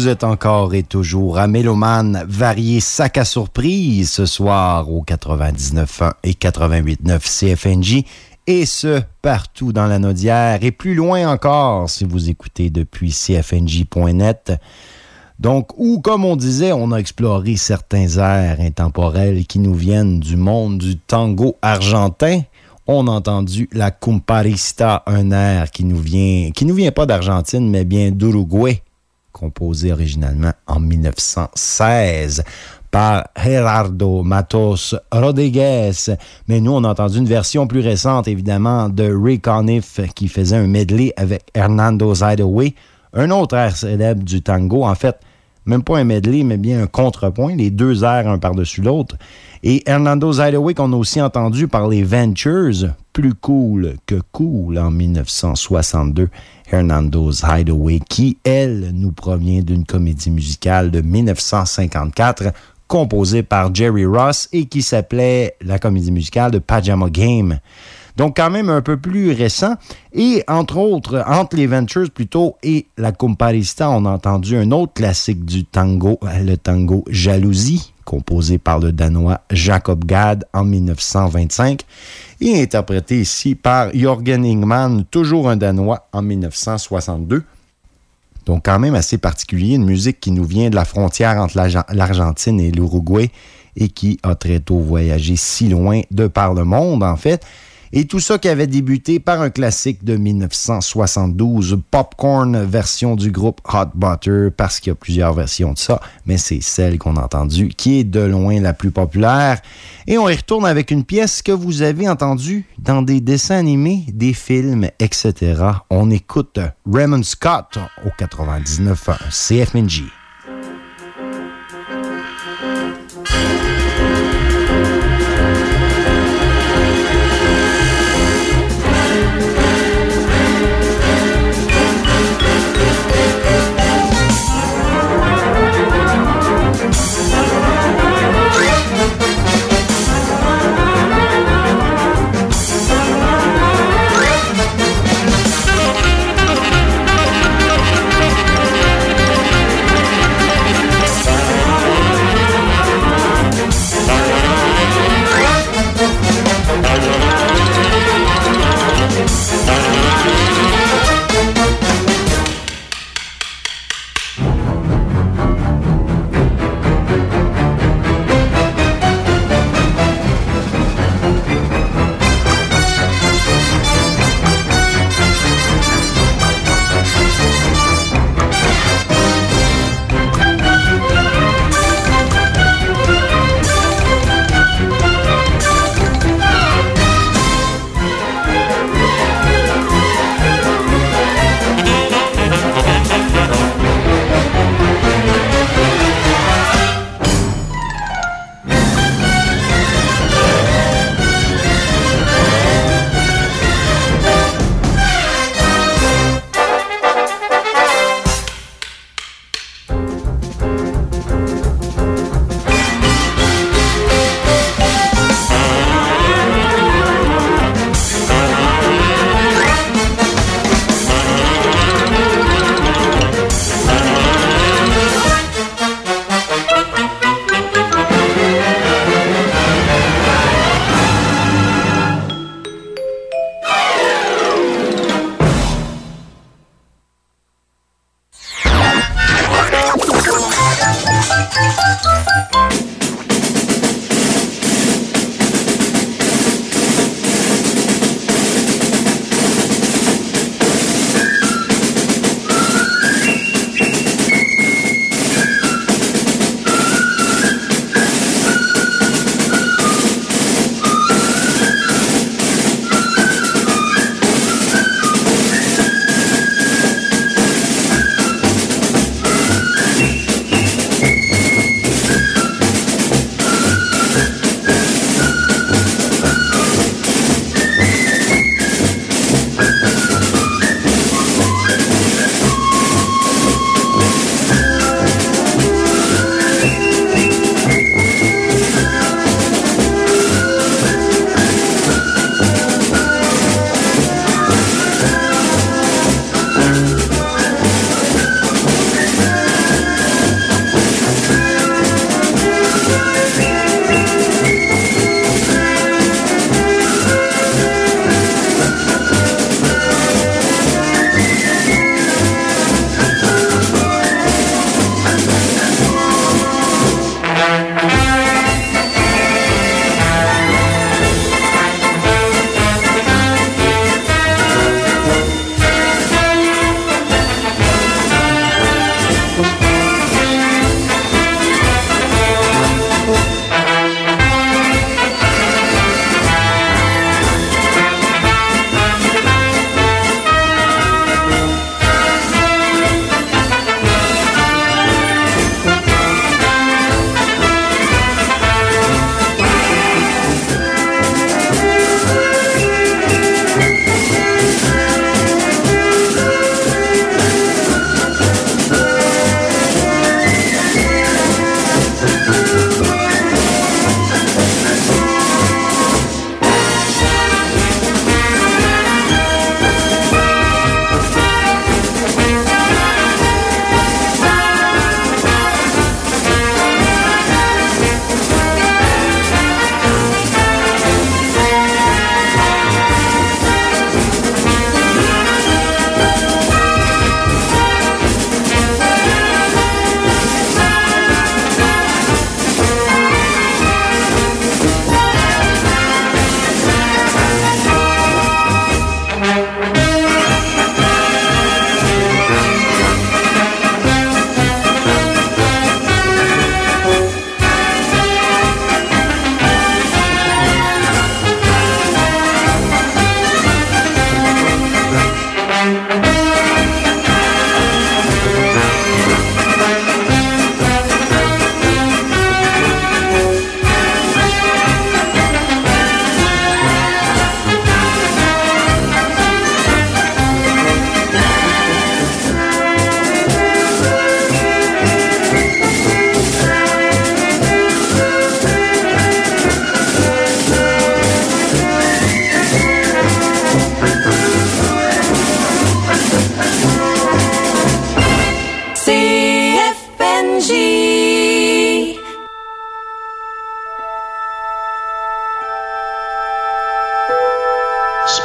Vous êtes encore et toujours à Mélomane, varié sac à surprise ce soir au 99.1 et 88.9 CFNJ, et ce, partout dans la Naudière et plus loin encore si vous écoutez depuis cfnj.net. Donc, ou comme on disait, on a exploré certains airs intemporels qui nous viennent du monde du tango argentin. On a entendu la Comparista, un air qui nous vient pas d'Argentine, mais bien d'Uruguay, composé originalement en 1916 par Gerardo Matos Rodriguez. Mais nous, on a entendu une version plus récente, évidemment, de Ray Conniff qui faisait un medley avec Hernando's Hideaway, un autre air célèbre du tango. En fait, même pas un medley, mais bien un contrepoint, les deux airs un par-dessus l'autre. Et Hernando's Hideaway qu'on a aussi entendu par les Ventures, plus cool que cool en 1962. Hernando's Hideaway qui, elle, nous provient d'une comédie musicale de 1954 composée par Jerry Ross et qui s'appelait la comédie musicale de Pajama Game. Donc, quand même un peu plus récent. Et, entre autres, entre les Ventures plutôt et la Comparista, on a entendu un autre classique du tango, le tango Jalousie, composé par le Danois Jacob Gad en 1925 et interprété ici par Jörgen Ingman, toujours un Danois, en 1962. Donc, quand même assez particulier, une musique qui nous vient de la frontière entre l'Argentine et l'Uruguay et qui a très tôt voyagé si loin de par le monde, en fait. Et tout ça qui avait débuté par un classique de 1972, Popcorn, version du groupe Hot Butter, parce qu'il y a plusieurs versions de ça, mais c'est celle qu'on a entendue qui est de loin la plus populaire. Et on y retourne avec une pièce que vous avez entendue dans des dessins animés, des films, etc. On écoute Raymond Scott au 99.1 CFNJ.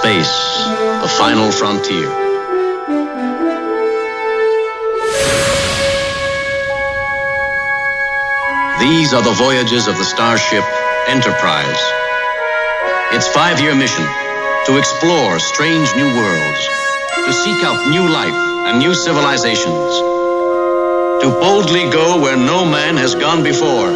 face the final frontier. These are the voyages of the starship Enterprise. Its 5-year mission, to explore strange new worlds, to seek out new life and new civilizations, to boldly go where no man has gone before.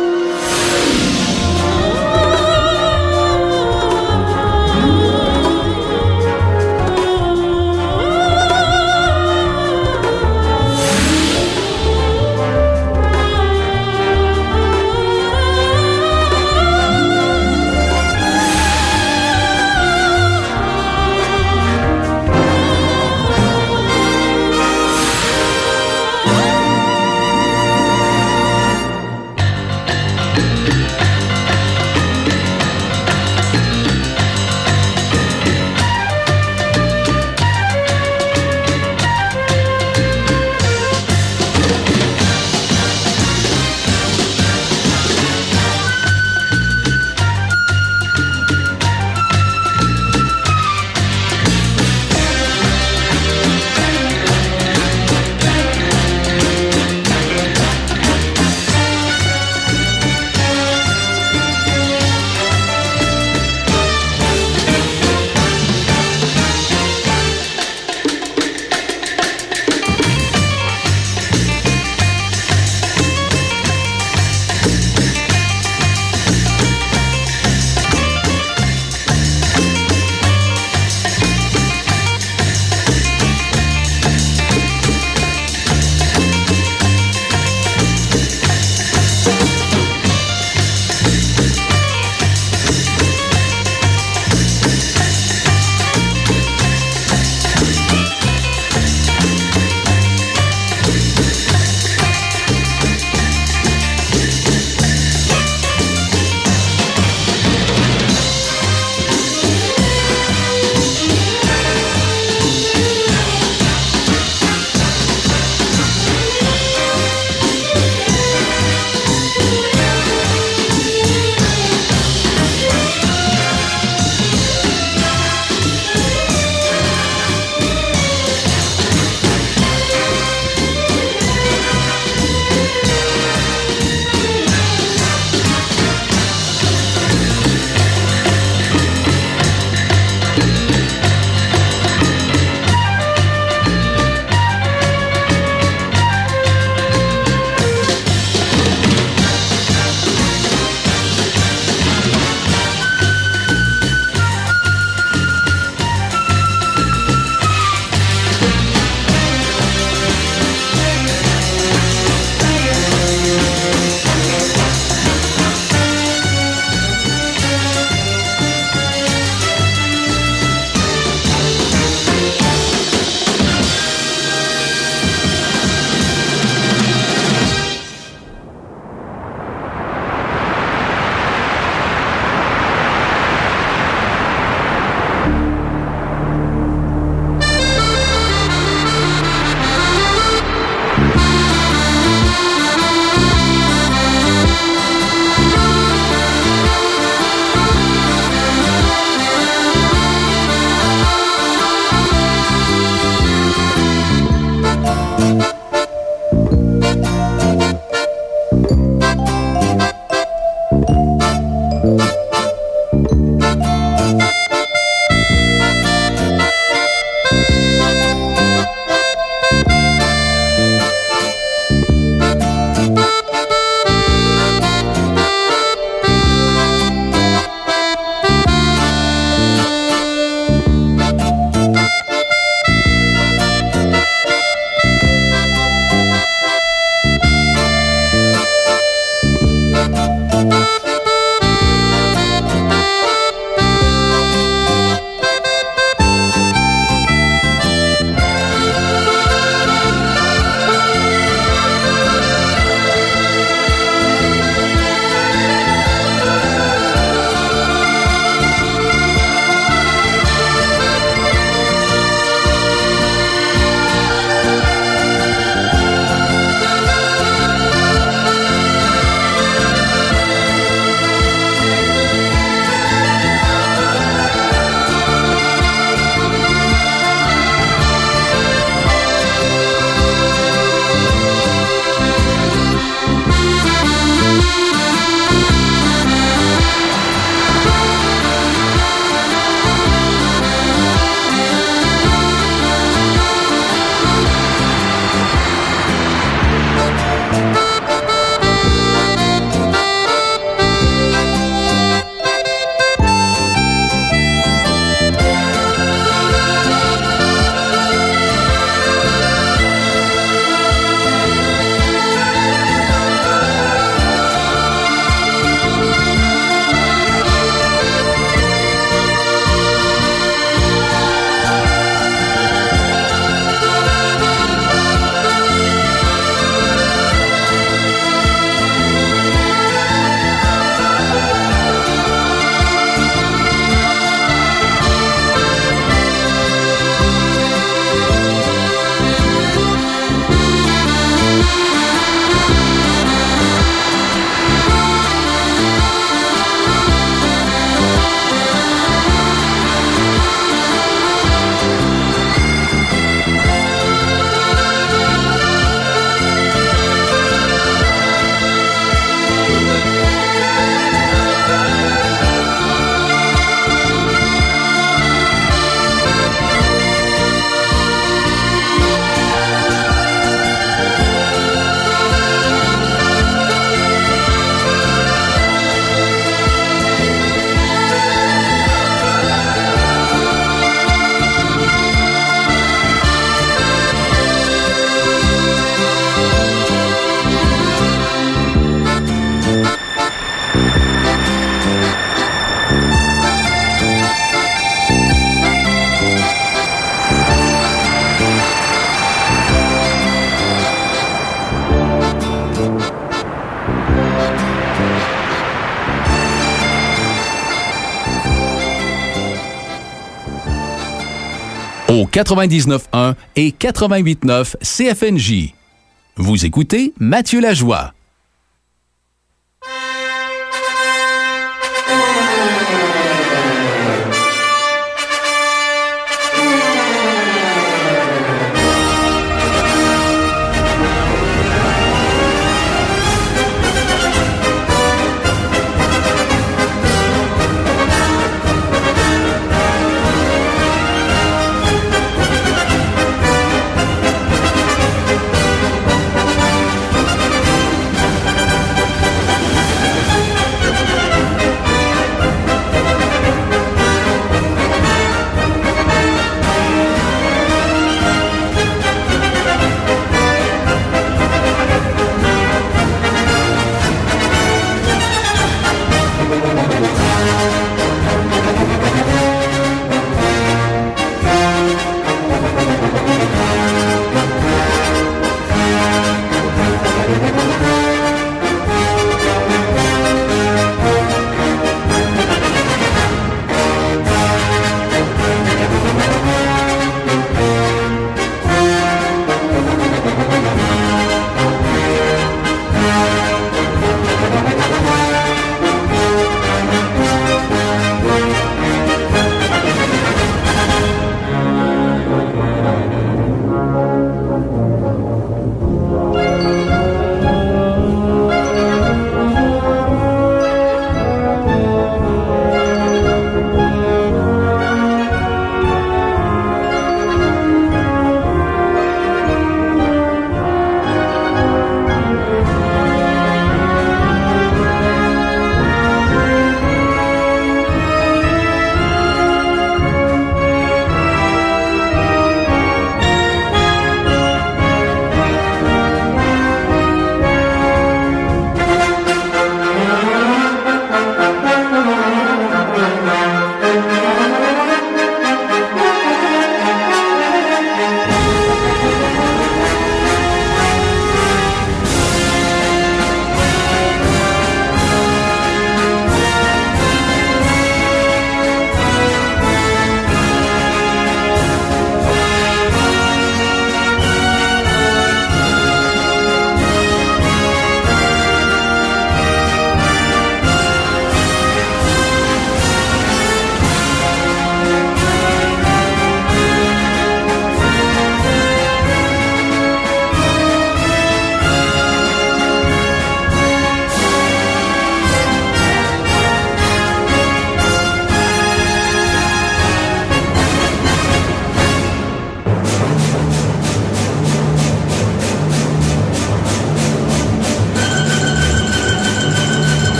99.1 et 88.9 CFNJ. Vous écoutez Mathieu Lajoie.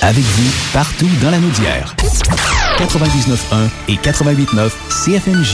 avec vous partout dans la Naudière. 99.1 et 88.9 CFMJ.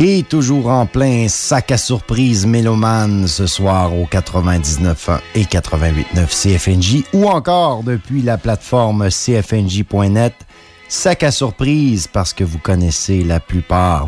Et toujours en plein sac à surprise mélomane ce soir au 99.1 et 88.9 CFNJ ou encore depuis la plateforme cfnj.net. Sac à surprise parce que vous connaissiez la plupart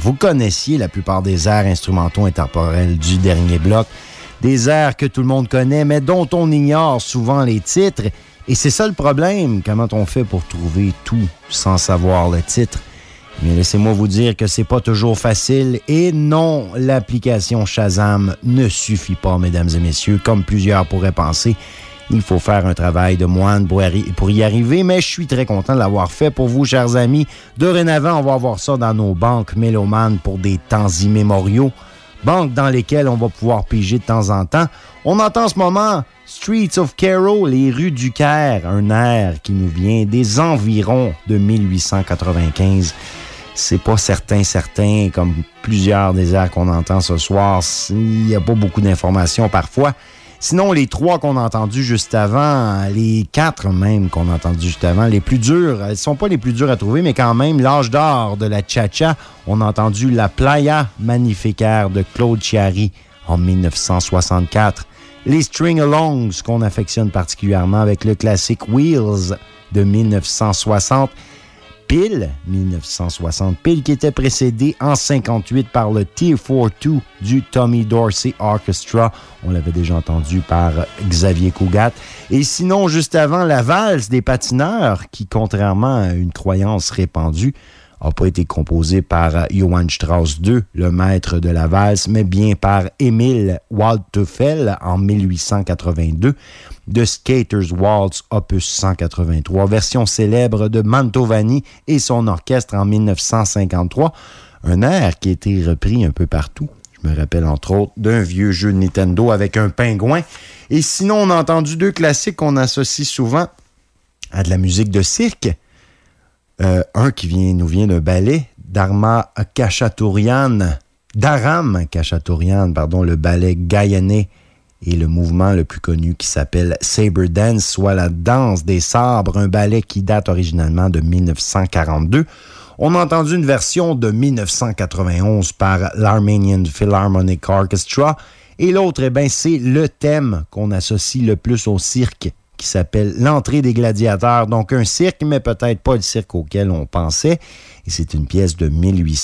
des airs instrumentaux intemporels du dernier bloc. Des airs que tout le monde connaît mais dont on ignore souvent les titres. Et c'est ça le problème, comment on fait pour trouver tout sans savoir le titre? Mais laissez-moi vous dire que c'est pas toujours facile et non, l'application Shazam ne suffit pas, mesdames et messieurs, comme plusieurs pourraient penser. Il faut faire un travail de moine pour y arriver, mais je suis très content de l'avoir fait pour vous, chers amis. Dorénavant, on va avoir ça dans nos banques mélomanes pour des temps immémoriaux. Banques dans lesquelles on va pouvoir piger de temps en temps. On entend en ce moment Streets of Cairo, les rues du Caire, un air qui nous vient des environs de 1895. C'est pas certain, comme plusieurs des airs qu'on entend ce soir. Il n'y a pas beaucoup d'informations parfois. Sinon, les 3 qu'on a entendus juste avant, les 4 même qu'on a entendus juste avant, les plus durs, elles ne sont pas les plus durs à trouver, mais quand même, l'âge d'or de la cha-cha, on a entendu La Playa Magnificaire de Claude Chiari en 1964. Les String-Alongs qu'on affectionne particulièrement avec le classique Wheels de 1960. Pile, 1960, Pile qui était précédé en 58 par le T42 du Tommy Dorsey Orchestra. On l'avait déjà entendu par Xavier Cugat. Et sinon, juste avant, la valse des patineurs, qui, contrairement à une croyance répandue, n'a pas été composée par Johann Strauss II, le maître de la valse, mais bien par Emil Waldteufel en 1882. The Skater's Waltz, opus 183, version célèbre de Mantovani et son orchestre en 1953. Un air qui a été repris un peu partout. Je me rappelle entre autres d'un vieux jeu de Nintendo avec un pingouin. Et sinon, on a entendu 2 classiques qu'on associe souvent à de la musique de cirque. Un qui nous vient d'un ballet, Dharam Khachaturian, le ballet gaïanais, et le mouvement le plus connu qui s'appelle Saber Dance, soit la danse des sabres, un ballet qui date originalement de 1942. On a entendu une version de 1991 par l'Armenian Philharmonic Orchestra, et l'autre, c'est le thème qu'on associe le plus au cirque, qui s'appelle L'entrée des gladiateurs. Donc un cirque, mais peut-être pas le cirque auquel on pensait. Et c'est une pièce de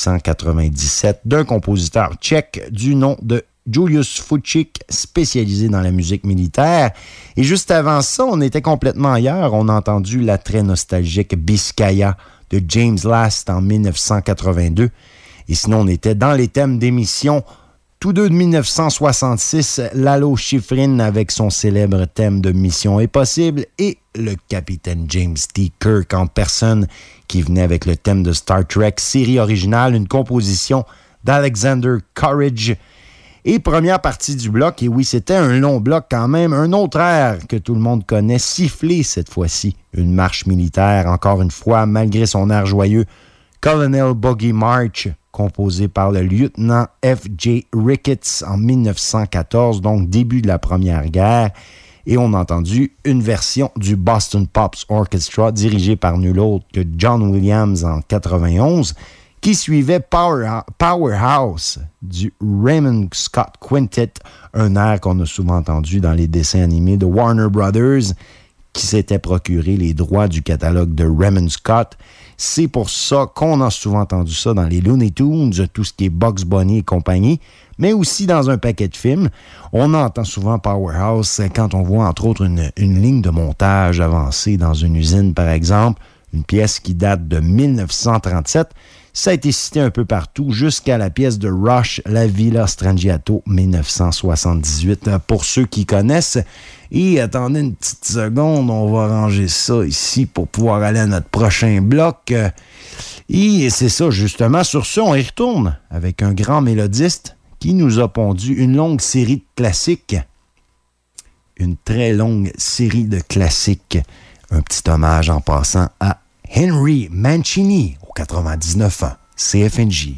1897 d'un compositeur tchèque du nom de Julius Fučík, spécialisé dans la musique militaire. Et juste avant ça, on était complètement ailleurs. On a entendu la très nostalgique Biscaya de James Last en 1982. Et sinon, on était dans les thèmes d'émission tous deux de 1966, Lalo Schifrin avec son célèbre thème de Mission Impossible et le capitaine James T. Kirk en personne qui venait avec le thème de Star Trek, série originale, une composition d'Alexander Courage. Et première partie du bloc, et oui, c'était un long bloc quand même, un autre air que tout le monde connaît, sifflé cette fois-ci, une marche militaire, encore une fois, malgré son air joyeux, Colonel Bogey March, composé par le lieutenant F.J. Ricketts en 1914, donc début de la Première Guerre. Et on a entendu une version du Boston Pops Orchestra, dirigé par nul autre que John Williams en 91, qui suivait Powerhouse du Raymond Scott Quintet, un air qu'on a souvent entendu dans les dessins animés de Warner Brothers, qui s'était procuré les droits du catalogue de Raymond Scott. C'est pour ça qu'on a souvent entendu ça dans les Looney Tunes, tout ce qui est Bugs Bunny et compagnie, mais aussi dans un paquet de films. On entend souvent Powerhouse quand on voit entre autres une ligne de montage avancée dans une usine, par exemple, une pièce qui date de 1937. Ça a été cité un peu partout, jusqu'à la pièce de Rush, La Villa Strangiato, 1978, pour ceux qui connaissent. Et attendez une petite seconde, on va ranger ça ici pour pouvoir aller à notre prochain bloc. Et c'est ça, justement. Sur ce, on y retourne avec un grand mélodiste qui nous a pondu une longue série de classiques. Une très longue série de classiques. Un petit hommage en passant à Henry Mancini au 99.1 CFNJ.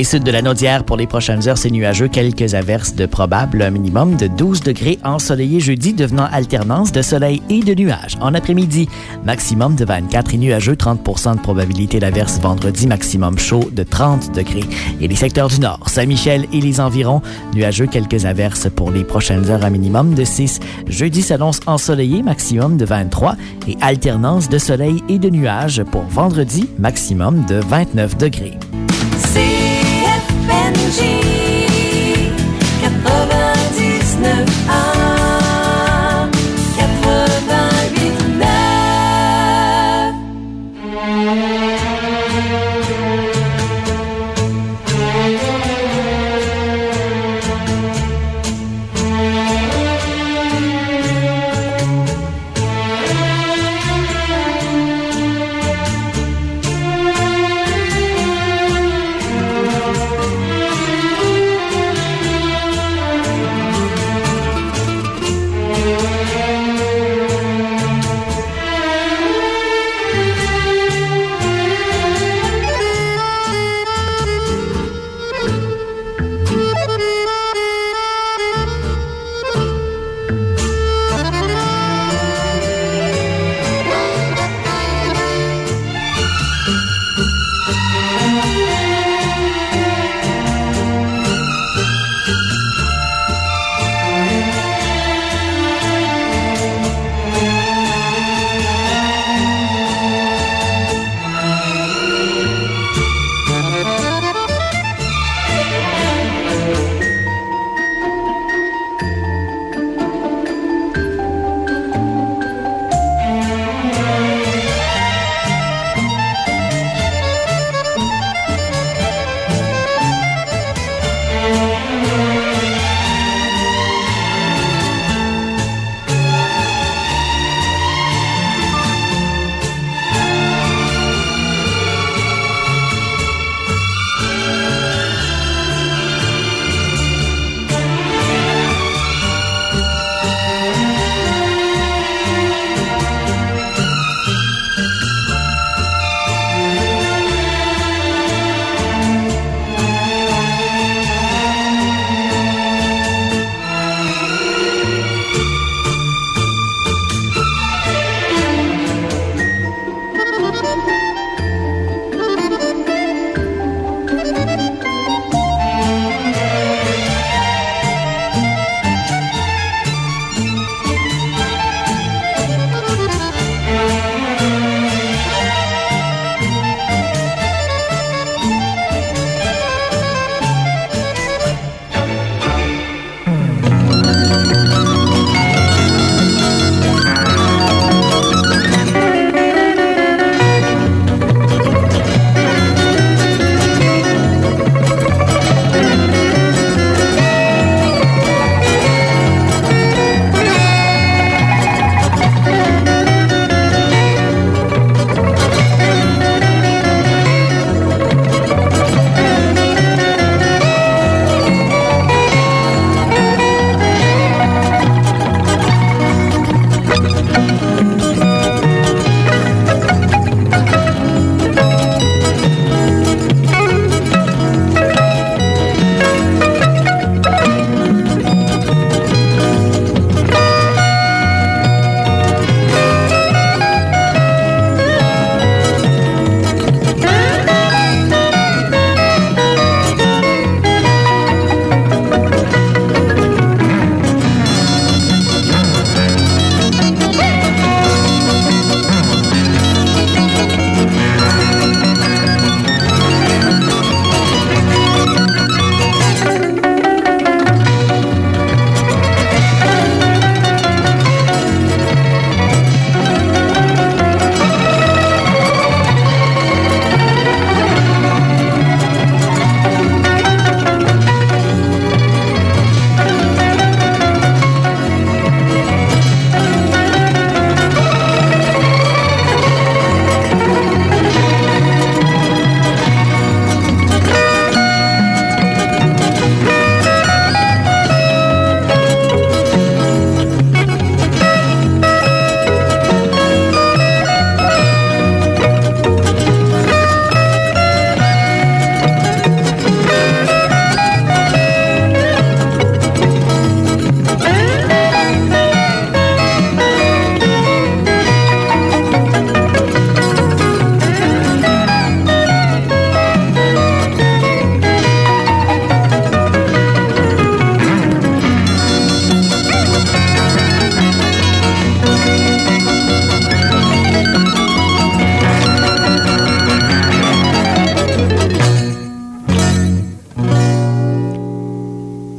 Rive-Sud de la Naudière, pour les prochaines heures, c'est nuageux. Quelques averses de probable. Un minimum de 12 degrés ensoleillé jeudi, devenant alternance de soleil et de nuages. En après-midi, maximum de 24 et nuageux. 30% de probabilité d'averse vendredi. Maximum chaud de 30 degrés. Et les secteurs du nord, Saint-Michel et les environs, nuageux. Quelques averses pour les prochaines heures. Un minimum de 6. Jeudi s'annonce ensoleillé. Maximum de 23. Et alternance de soleil et de nuages pour vendredi. Maximum de 29 degrés. CFNJ 99 à 88 9.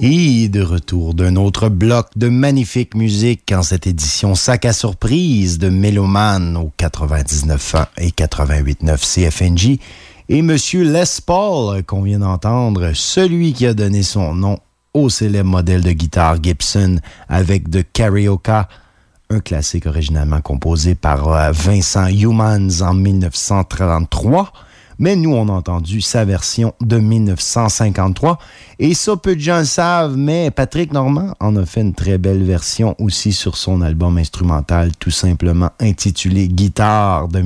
Et de retour d'un autre bloc de magnifique musique en cette édition Sac à surprise de Méloman au 99.1 et 88.9 CFNJ. Et Monsieur Les Paul, qu'on vient d'entendre, celui qui a donné son nom au célèbre modèle de guitare Gibson avec The Carioca, un classique originalement composé par Vincent Youmans en 1933. Mais nous, on a entendu sa version de 1953. Et ça, peu de gens le savent, mais Patrick Normand en a fait une très belle version aussi sur son album instrumental, tout simplement intitulé Guitare de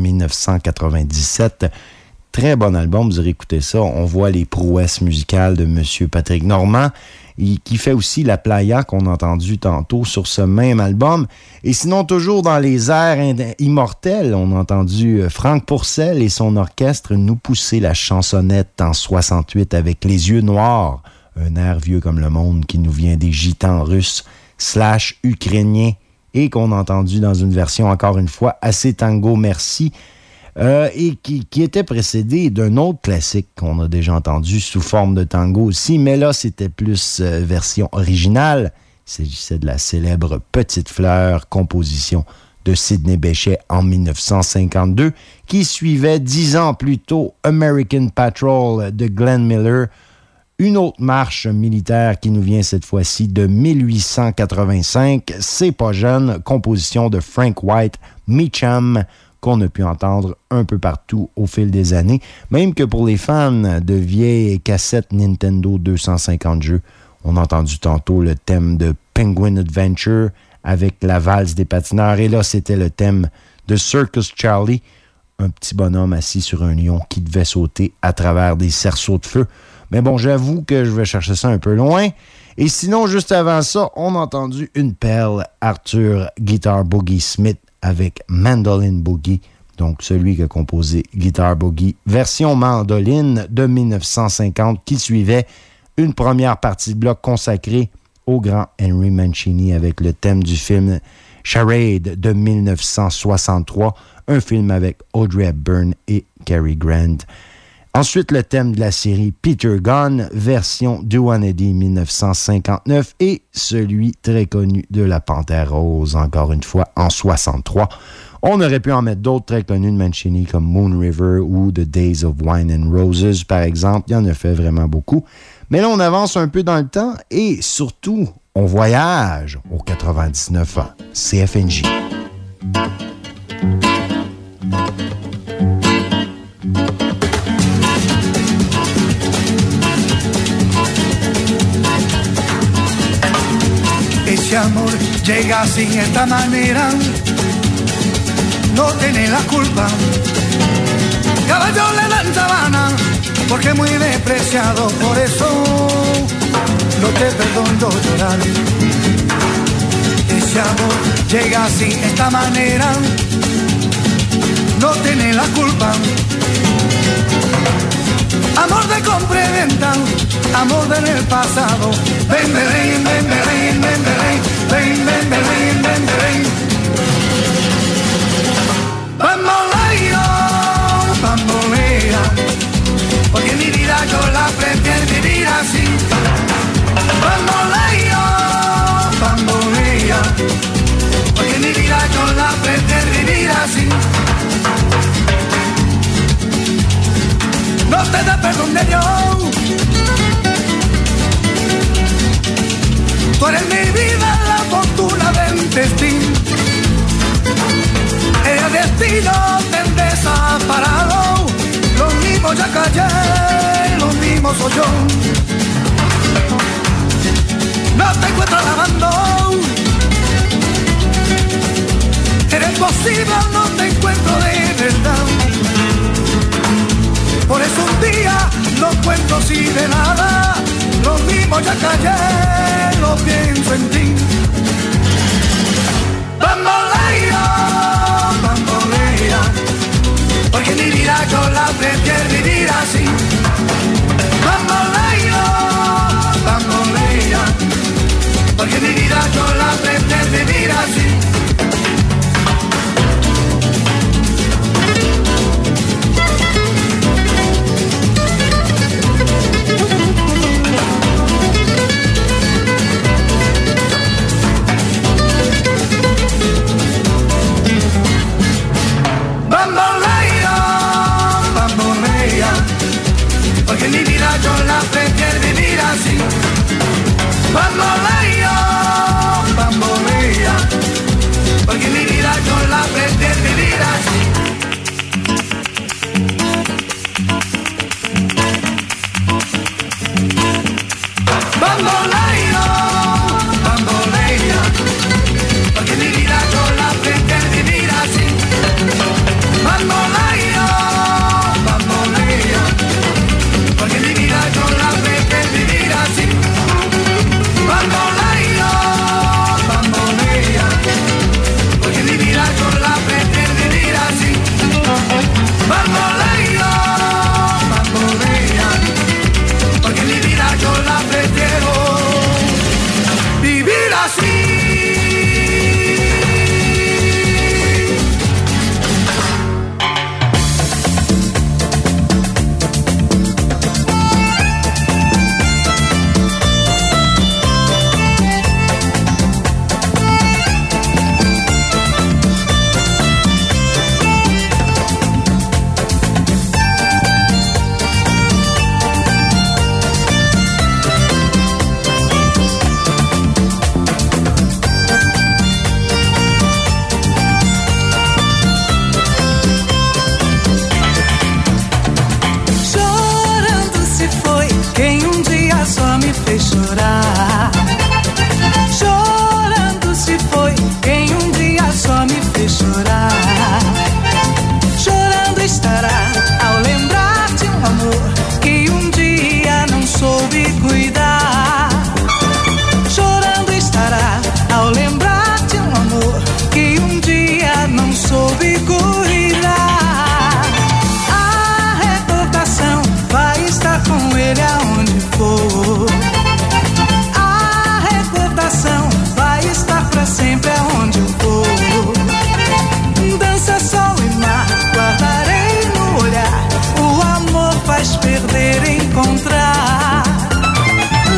1997. Très bon album, vous aurez écouté ça. On voit les prouesses musicales de M. Patrick Normand, qui fait aussi la playa qu'on a entendu tantôt sur ce même album. Et sinon, toujours dans les airs immortels, on a entendu Franck Pourcel et son orchestre nous pousser la chansonnette en 68 avec Les Yeux Noirs, un air vieux comme le monde qui nous vient des gitans russes / ukrainiens et qu'on a entendu dans une version, encore une fois, assez tango merci, et qui était précédé d'un autre classique qu'on a déjà entendu sous forme de tango aussi, mais là, c'était plus version originale. Il s'agissait de la célèbre Petite Fleur, composition de Sidney Bechet en 1952, qui suivait 10 ans plus tôt American Patrol de Glenn Miller, une autre marche militaire qui nous vient cette fois-ci de 1885. C'est pas jeune, composition de Frank White Meacham, qu'on a pu entendre un peu partout au fil des années, même que pour les fans de vieilles cassettes Nintendo 250 jeux, on a entendu tantôt le thème de Penguin Adventure avec la valse des patineurs, et là c'était le thème de Circus Charlie, un petit bonhomme assis sur un lion qui devait sauter à travers des cerceaux de feu. Mais bon, j'avoue que je vais chercher ça un peu loin. Et sinon, juste avant ça, on a entendu une perle, Arthur Guitar Boogie Smith avec Mandolin Boogie, donc celui qui a composé Guitar Boogie, version mandoline de 1950, qui suivait une première partie de bloc consacrée au grand Henry Mancini avec le thème du film Charade de 1963, un film avec Audrey Hepburn et Cary Grant. Ensuite, le thème de la série Peter Gunn, version Duane Eddy 1959, et celui très connu de La Panthère Rose, encore une fois, en 63. On aurait pu en mettre d'autres très connus de Mancini, comme Moon River ou The Days of Wine and Roses, par exemple. Il y en a fait vraiment beaucoup. Mais là, on avance un peu dans le temps, et surtout, on voyage au 99 ans. CFNJ. Ese amor llega sin esta manera, no tiene la culpa. Caballo le dan sabana, porque muy despreciado, por eso no te perdono llorar. Ese amor llega sin esta manera, no tiene la culpa. Amor de compra y venta, amor del pasado. Ven, ven, ven, ven, ven, ven, ven, ven, ven, ven, ven, ven. Bamboleo, bambolea, porque mi vida yo la prefiero vivir así. Bamboleo, bambolea, porque mi vida yo la prefiero vivir así. No te da perdón de Dios. Tú eres mi vida, la fortuna del destino. El destino te desaparado. Lo mismo ya callé, lo mismo soy yo. No te encuentro lavando. Eres posible, no te encuentro de verdad. Por eso un día no cuento si de nada. Lo mismo ya callé, lo pienso en ti. Bambolea, bambolea, porque mi vida yo la prefiero vivir así. Bambolea, bambolea, porque mi vida yo la prefiero vivir así. Bamboleo, bambolea, porque mi vida yo la pretendo vivir así. Bamboleo, bambolea, porque mi vida yo la pretendo vivir así. Bamboleo, bambolea, porque mi vida yo la pretendo vivir así. Bamboleo, bambolea, porque mi vida yo la prefiero vivir así. Chorando se foi quem um dia só me fez chorar. Chorando se foi quem um dia só me fez chorar. Chorando estará ao lembrar de um amor que um dia não soube cuidar. Chorando estará ao lembrar de um amor que um dia não soube cuidar. A recordação vai estar com ele aonde for. A recordação vai estar pra sempre aonde eu for. Dança, sol e mar, guardarei no olhar. O amor faz perder, encontrar.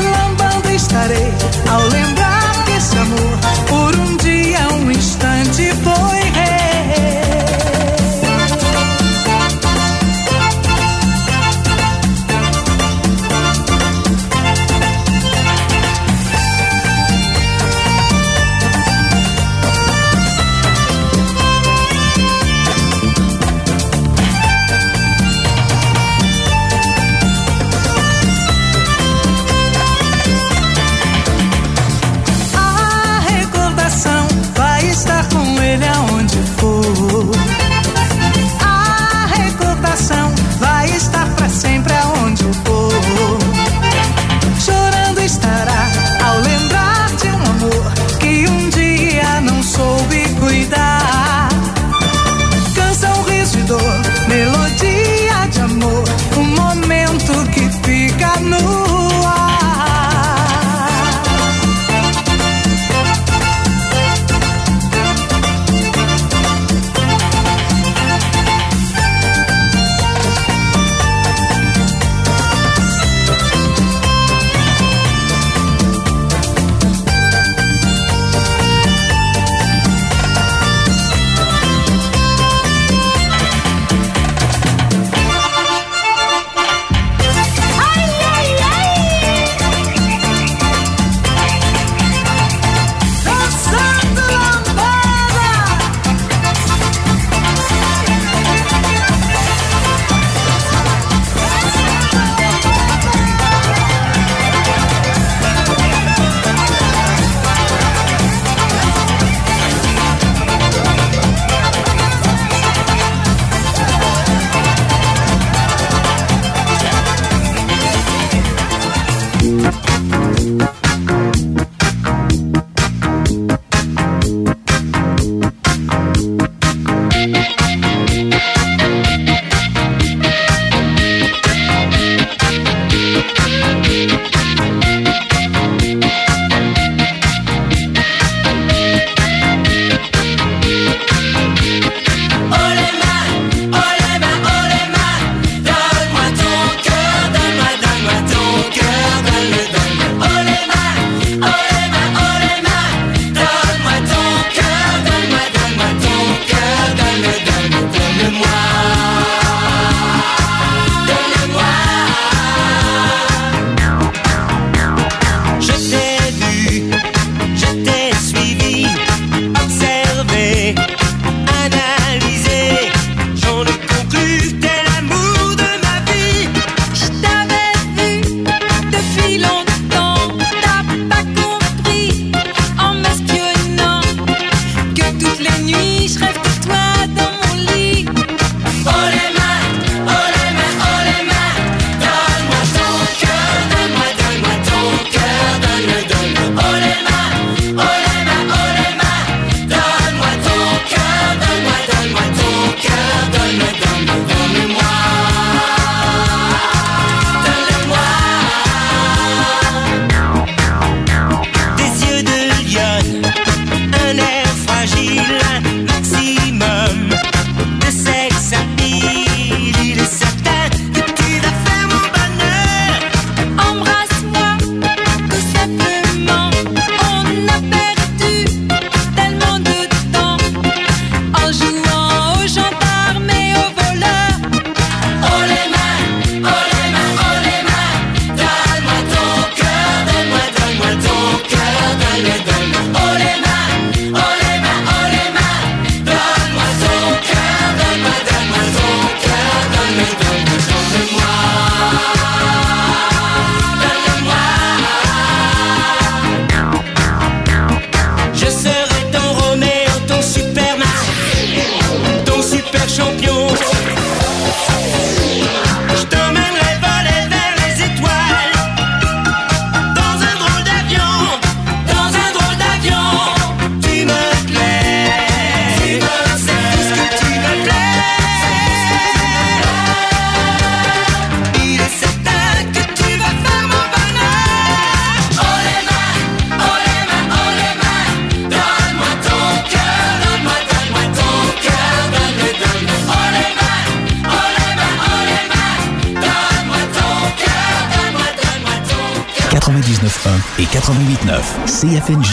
99.1 et 88.9 CFNJ.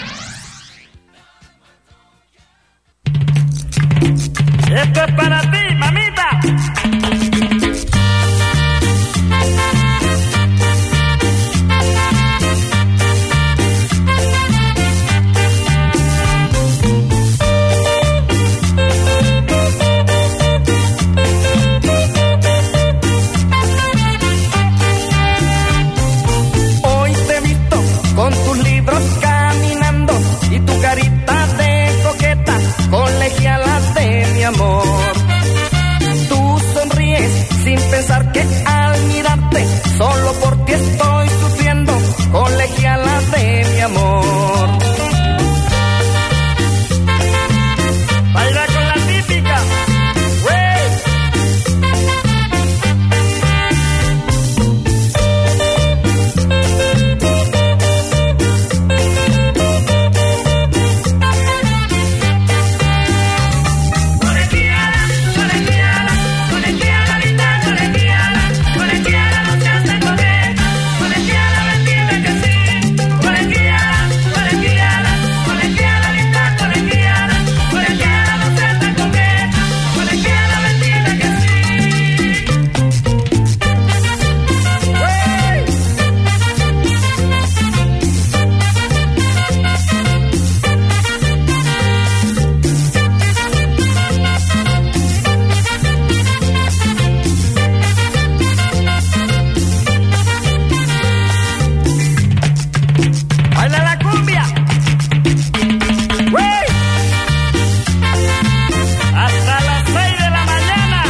Esto es para ti, mamita. Hoy te he visto con tus libros caminando y tu carita de coqueta, colegiala de mi amor. Tú sonríes sin pensar que al mirarte solo por ti estoy sufriendo, colegiala de mi amor. Baila con la típica. ¡Wey! Baila la cumbia. ¡Wey! Hasta las 6 de la mañana.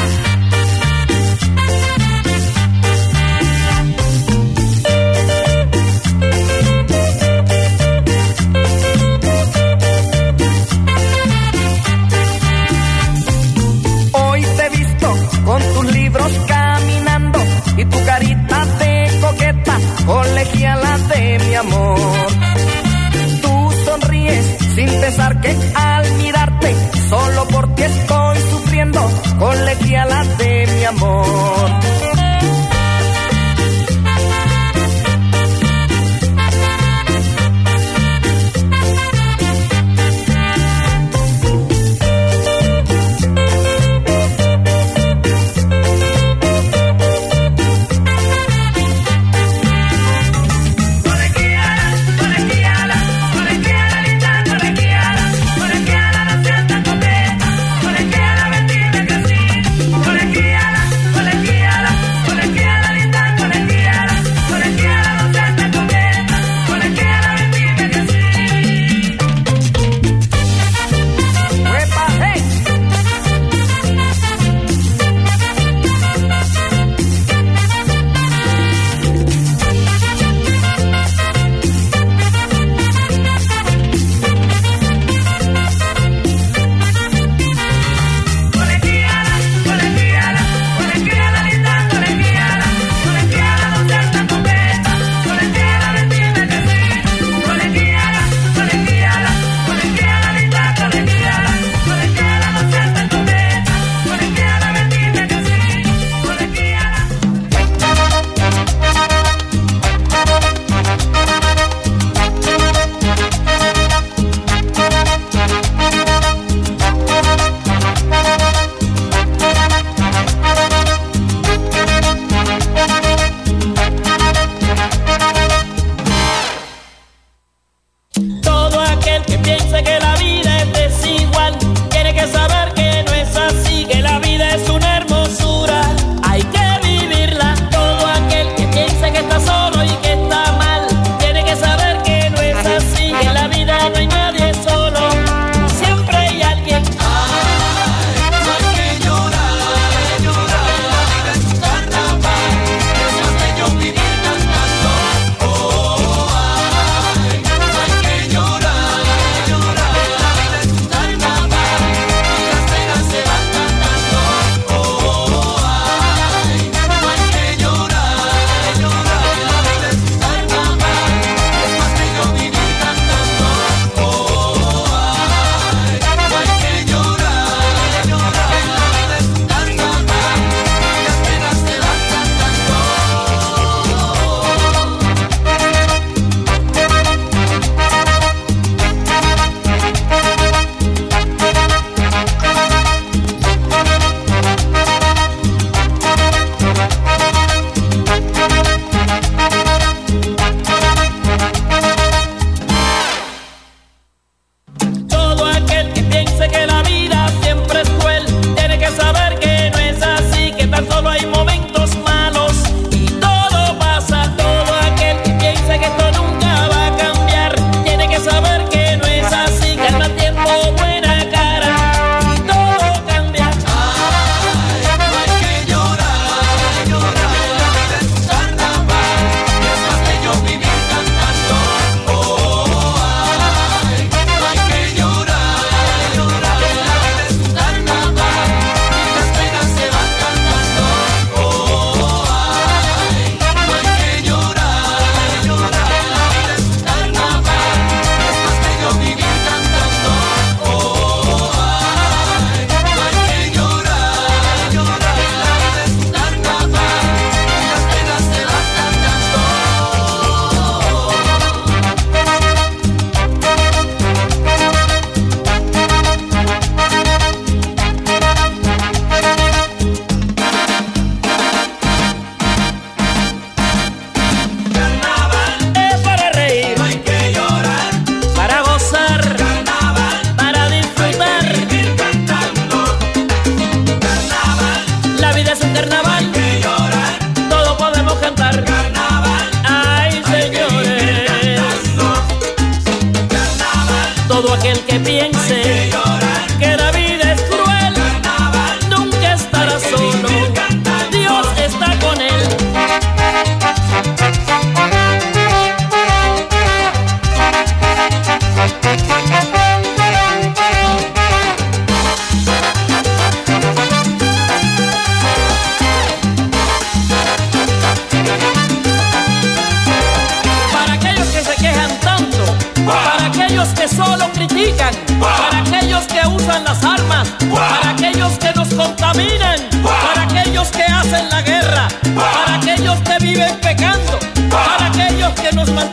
Hoy te he visto con tus libros caminando y tu carita de coqueta, colegiala de mi amor. Tú sonríes sin pensar que al mirarte solo por ti estoy sufriendo, colegiala de mi amor. Colegiala, colegiala, colegiala, linda, colegiala, colegiala.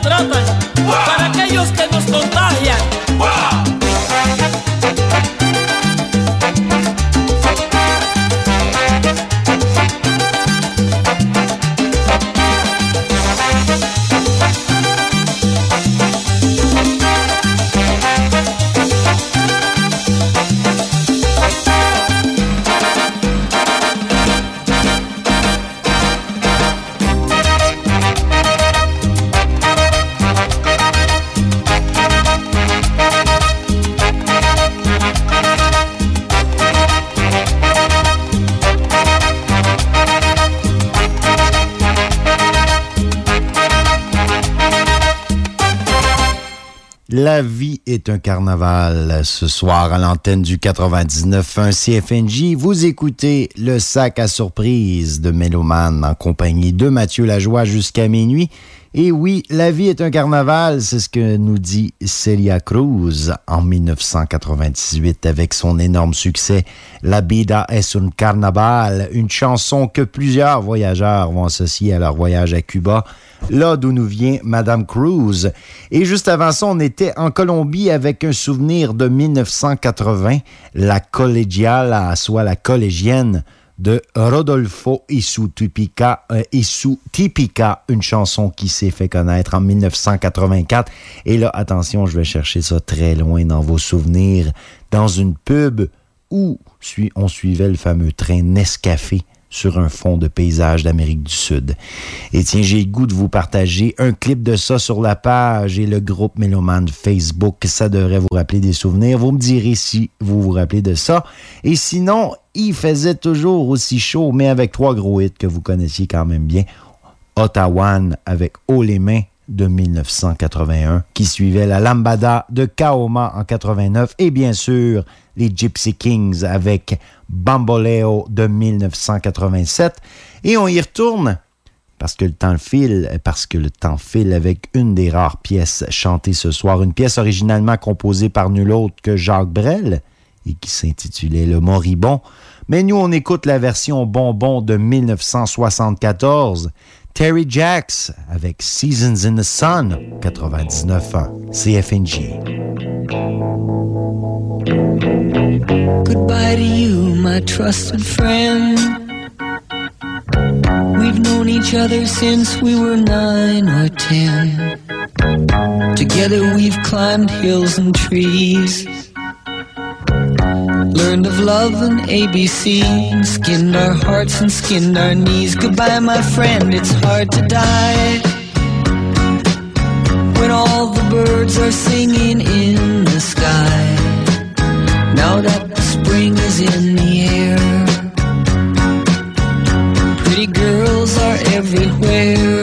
tratan, para aquellos que nos contagian. La vie est un carnaval. Ce soir, à l'antenne du 99.1 CFNJ, vous écoutez le sac à surprise de Méloman en compagnie de Mathieu Lajoie jusqu'à minuit. Et oui, la vie est un carnaval, c'est ce que nous dit Celia Cruz en 1998 avec son énorme succès « La vida es un carnaval », une chanson que plusieurs voyageurs vont associer à leur voyage à Cuba, là d'où nous vient Madame Cruz. Et juste avant ça, on était en Colombie avec un souvenir de 1980, la collegiala, soit la collégienne, de Rodolfo Isu Tipica, une chanson qui s'est fait connaître en 1984. Et là, attention, je vais chercher ça très loin dans vos souvenirs, dans une pub où on suivait le fameux train Nescafé sur un fond de paysage d'Amérique du Sud. Et tiens, j'ai le goût de vous partager un clip de ça sur la page et le groupe Méloman Facebook. Ça devrait vous rappeler des souvenirs. Vous me direz si vous vous rappelez de ça. Et sinon, il faisait toujours aussi chaud, mais avec 3 gros hits que vous connaissiez quand même bien. Ottawan avec Haut les mains de 1981, qui suivait la Lambada de Kaoma en 89, et bien sûr, les Gypsy Kings avec Bamboleo de 1987. Et on y retourne parce que le temps file avec une des rares pièces chantées ce soir, une pièce originalement composée par nul autre que Jacques Brel et qui s'intitulait Le Moribond. Mais nous, on écoute la version bonbon de 1974, Terry Jacks avec Seasons in the Sun, 99.1 CFNJ. Goodbye to you, my trusted friend. We've known each other since we were 9 or 10. Together we've climbed hills and trees, learned of love and ABC, and skinned our hearts and skinned our knees. Goodbye, my friend, it's hard to die when all the birds are singing in the sky. Now that the spring is in the air, pretty girls are everywhere.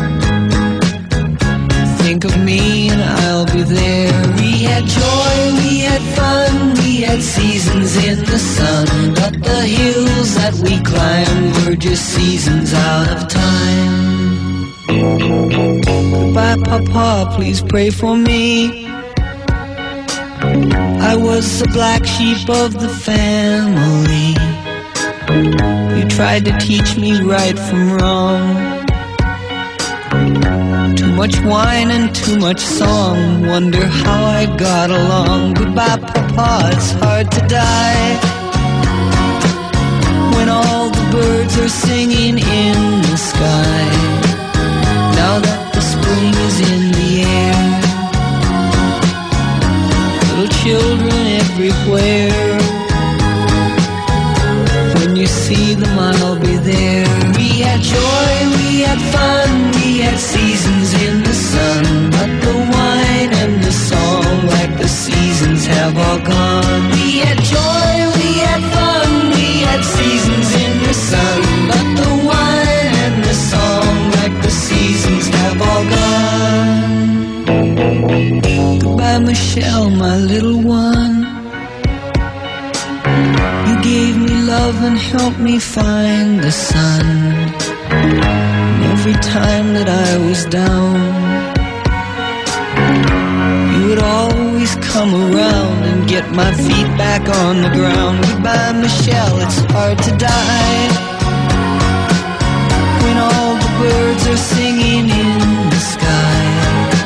Think of me and I'll be there. We had joy, we had fun, we had seasons in the sun, but the hills that we climbed were just seasons out of time. Goodbye, Papa, please pray for me. I was the black sheep of the family. You tried to teach me right from wrong. Too much wine and too much song, wonder how I got along. Goodbye, Papa, it's hard to die when all the birds are singing in the sky. Now that the spring is in the air, little children everywhere. When you see them, I'll be there. We had joy, we had fun, we had seasons in the sun, but the wine and the song, like the seasons, have all gone. We had joy, we had fun, we had seasons in the sun, but the wine and the song, like the seasons, have all gone. Goodbye, Michelle, my little one. You gave me love and helped me find the sun. And every time that I was down, you would always come around and get my feet back on the ground. Goodbye, Michelle, it's hard to die when all the birds are singing in the sky.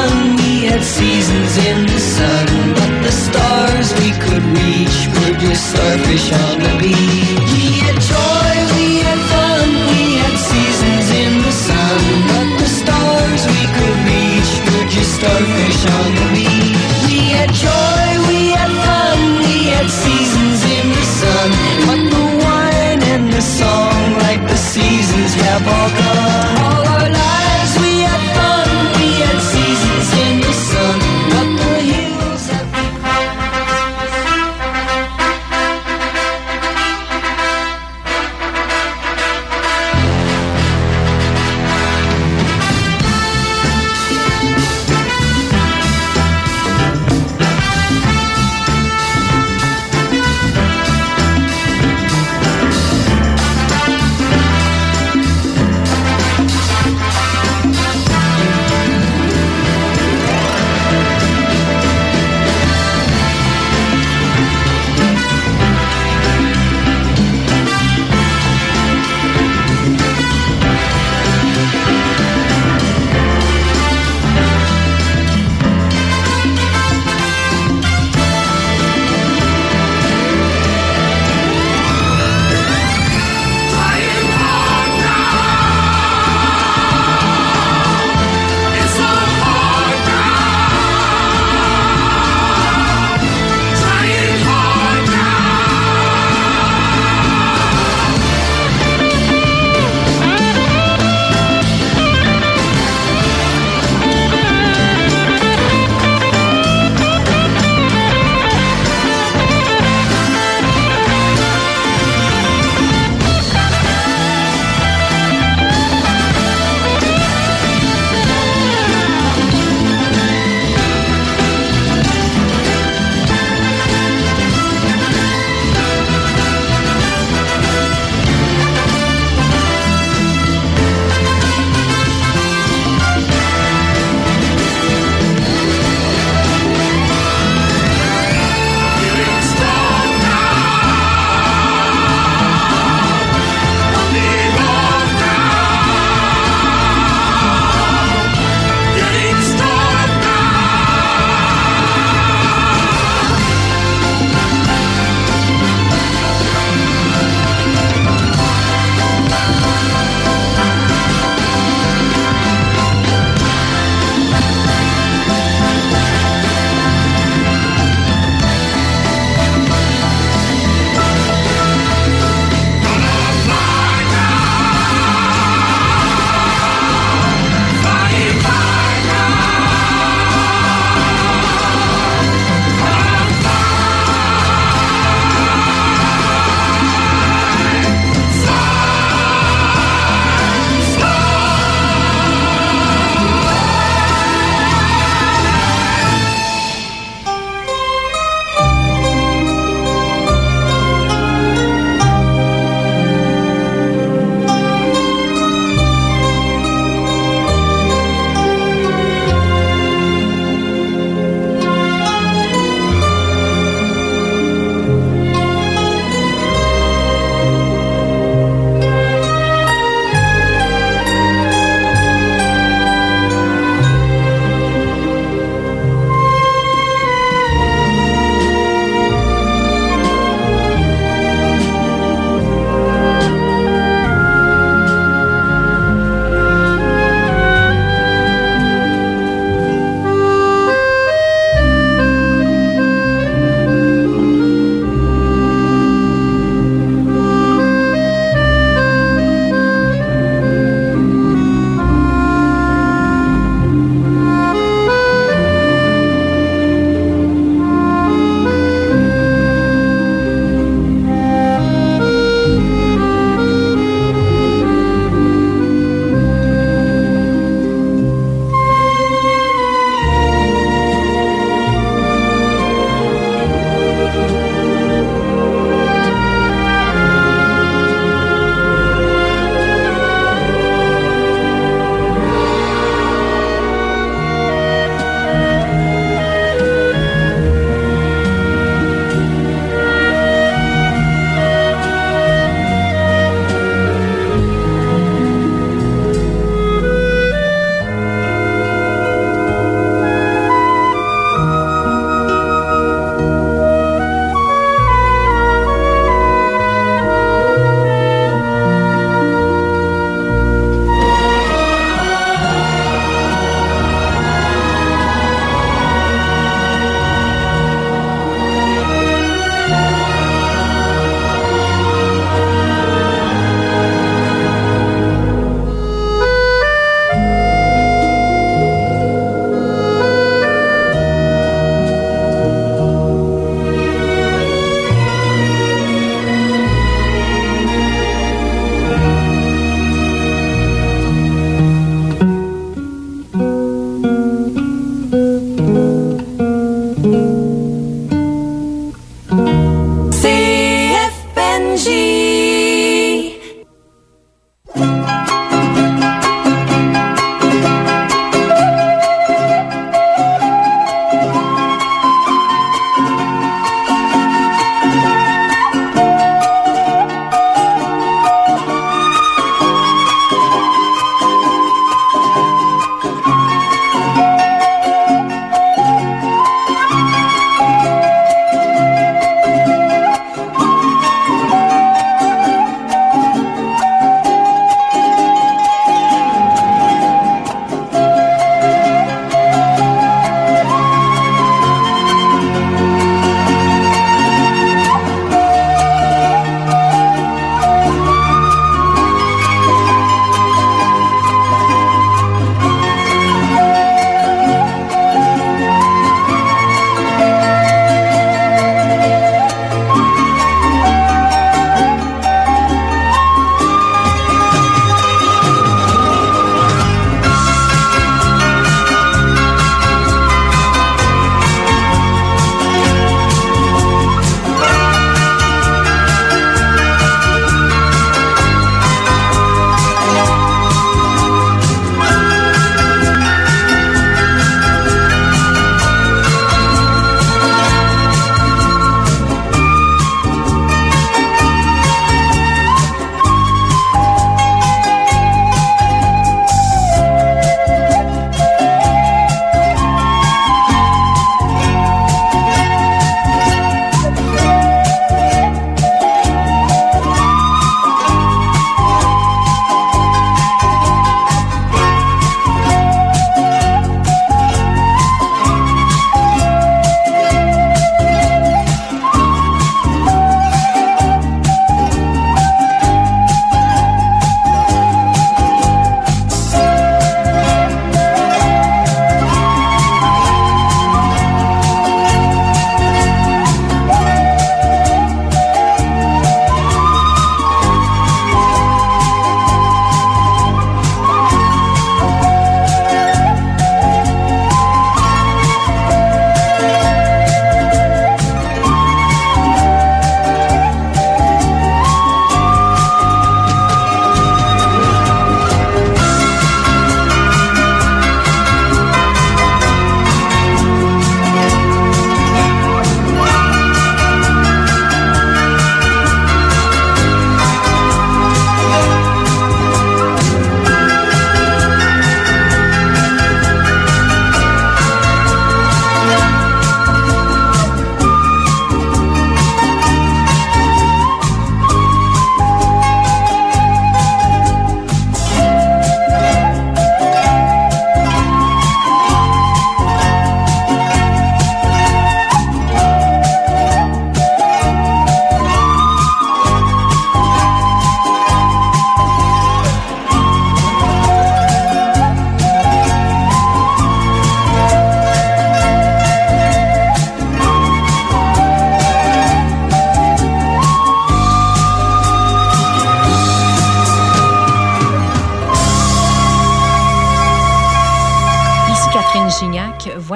fun, we had seasons in the sun, but the stars we could reach were just starfish on the beach. We had joy, we had fun, we had seasons in the sun, but the stars we could reach were just starfish on the beach. We had joy, we had fun, we had seasons in the sun, but the wine and the song, like the seasons, have all gone. All our lives we had fun, we had seasons in the sun, but the hills have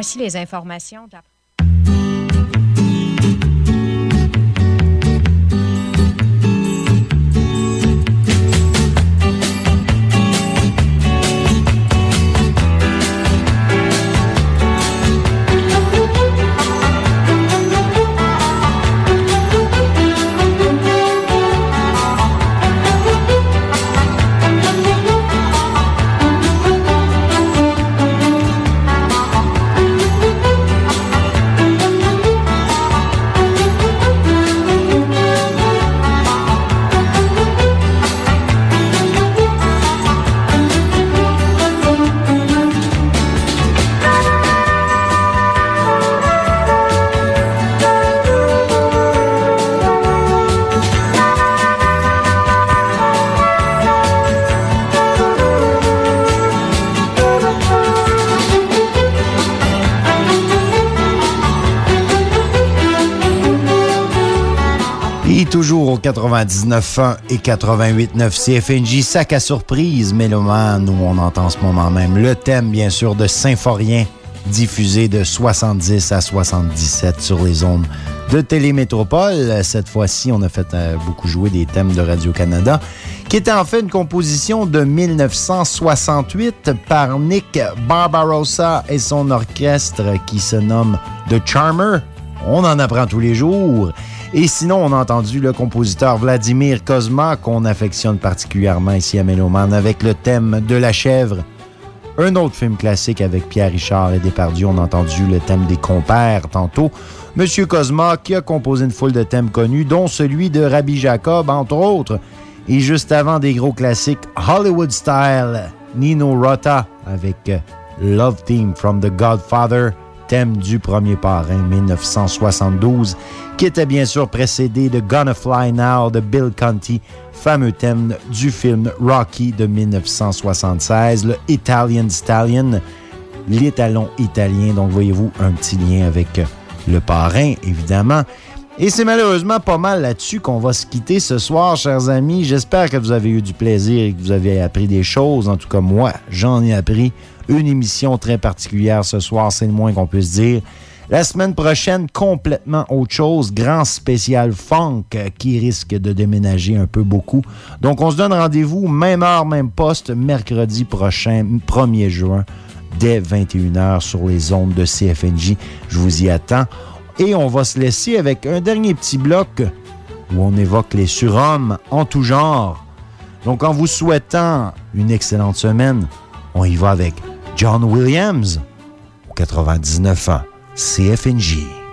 voici les informations de la... Toujours au 99.1 et 88.9 CFNJ, sac à surprise, mélomane, où on entend en ce moment même le thème, bien sûr, de Symphorien, diffusé de 70 à 77 sur les ondes de Télémétropole. Cette fois-ci, on a fait beaucoup jouer des thèmes de Radio-Canada, qui était en fait une composition de 1968 par Nick Barbarossa et son orchestre qui se nomme The Charmer. On en apprend tous les jours. Et sinon, on a entendu le compositeur Vladimir Cosma, qu'on affectionne particulièrement ici à Mélomane, avec le thème de La Chèvre. Un autre film classique avec Pierre Richard et Depardieu, on a entendu le thème des compères tantôt. Monsieur Cosma, qui a composé une foule de thèmes connus, dont celui de Rabbi Jacob, entre autres. Et juste avant, des gros classiques Hollywood Style, Nino Rota avec Love Theme from the Godfather, thème du premier parrain 1972, qui était bien sûr précédé de Gonna Fly Now de Bill Conti, fameux thème du film Rocky de 1976, le Italian Stallion, l'étalon italien. Donc voyez-vous un petit lien avec le parrain, évidemment. Et c'est malheureusement pas mal là-dessus qu'on va se quitter ce soir, chers amis. J'espère que vous avez eu du plaisir et que vous avez appris des choses. En tout cas, moi, j'en ai appris. Une émission très particulière ce soir, c'est le moins qu'on puisse dire. La semaine prochaine, complètement autre chose. Grand spécial funk qui risque de déménager un peu beaucoup. Donc, on se donne rendez-vous, même heure, même poste, mercredi prochain, 1er juin, dès 21h sur les ondes de CFNJ. Je vous y attends. Et on va se laisser avec un dernier petit bloc où on évoque les surhommes en tout genre. Donc, en vous souhaitant une excellente semaine, on y va avec John Williams au 99 ans CFNJ.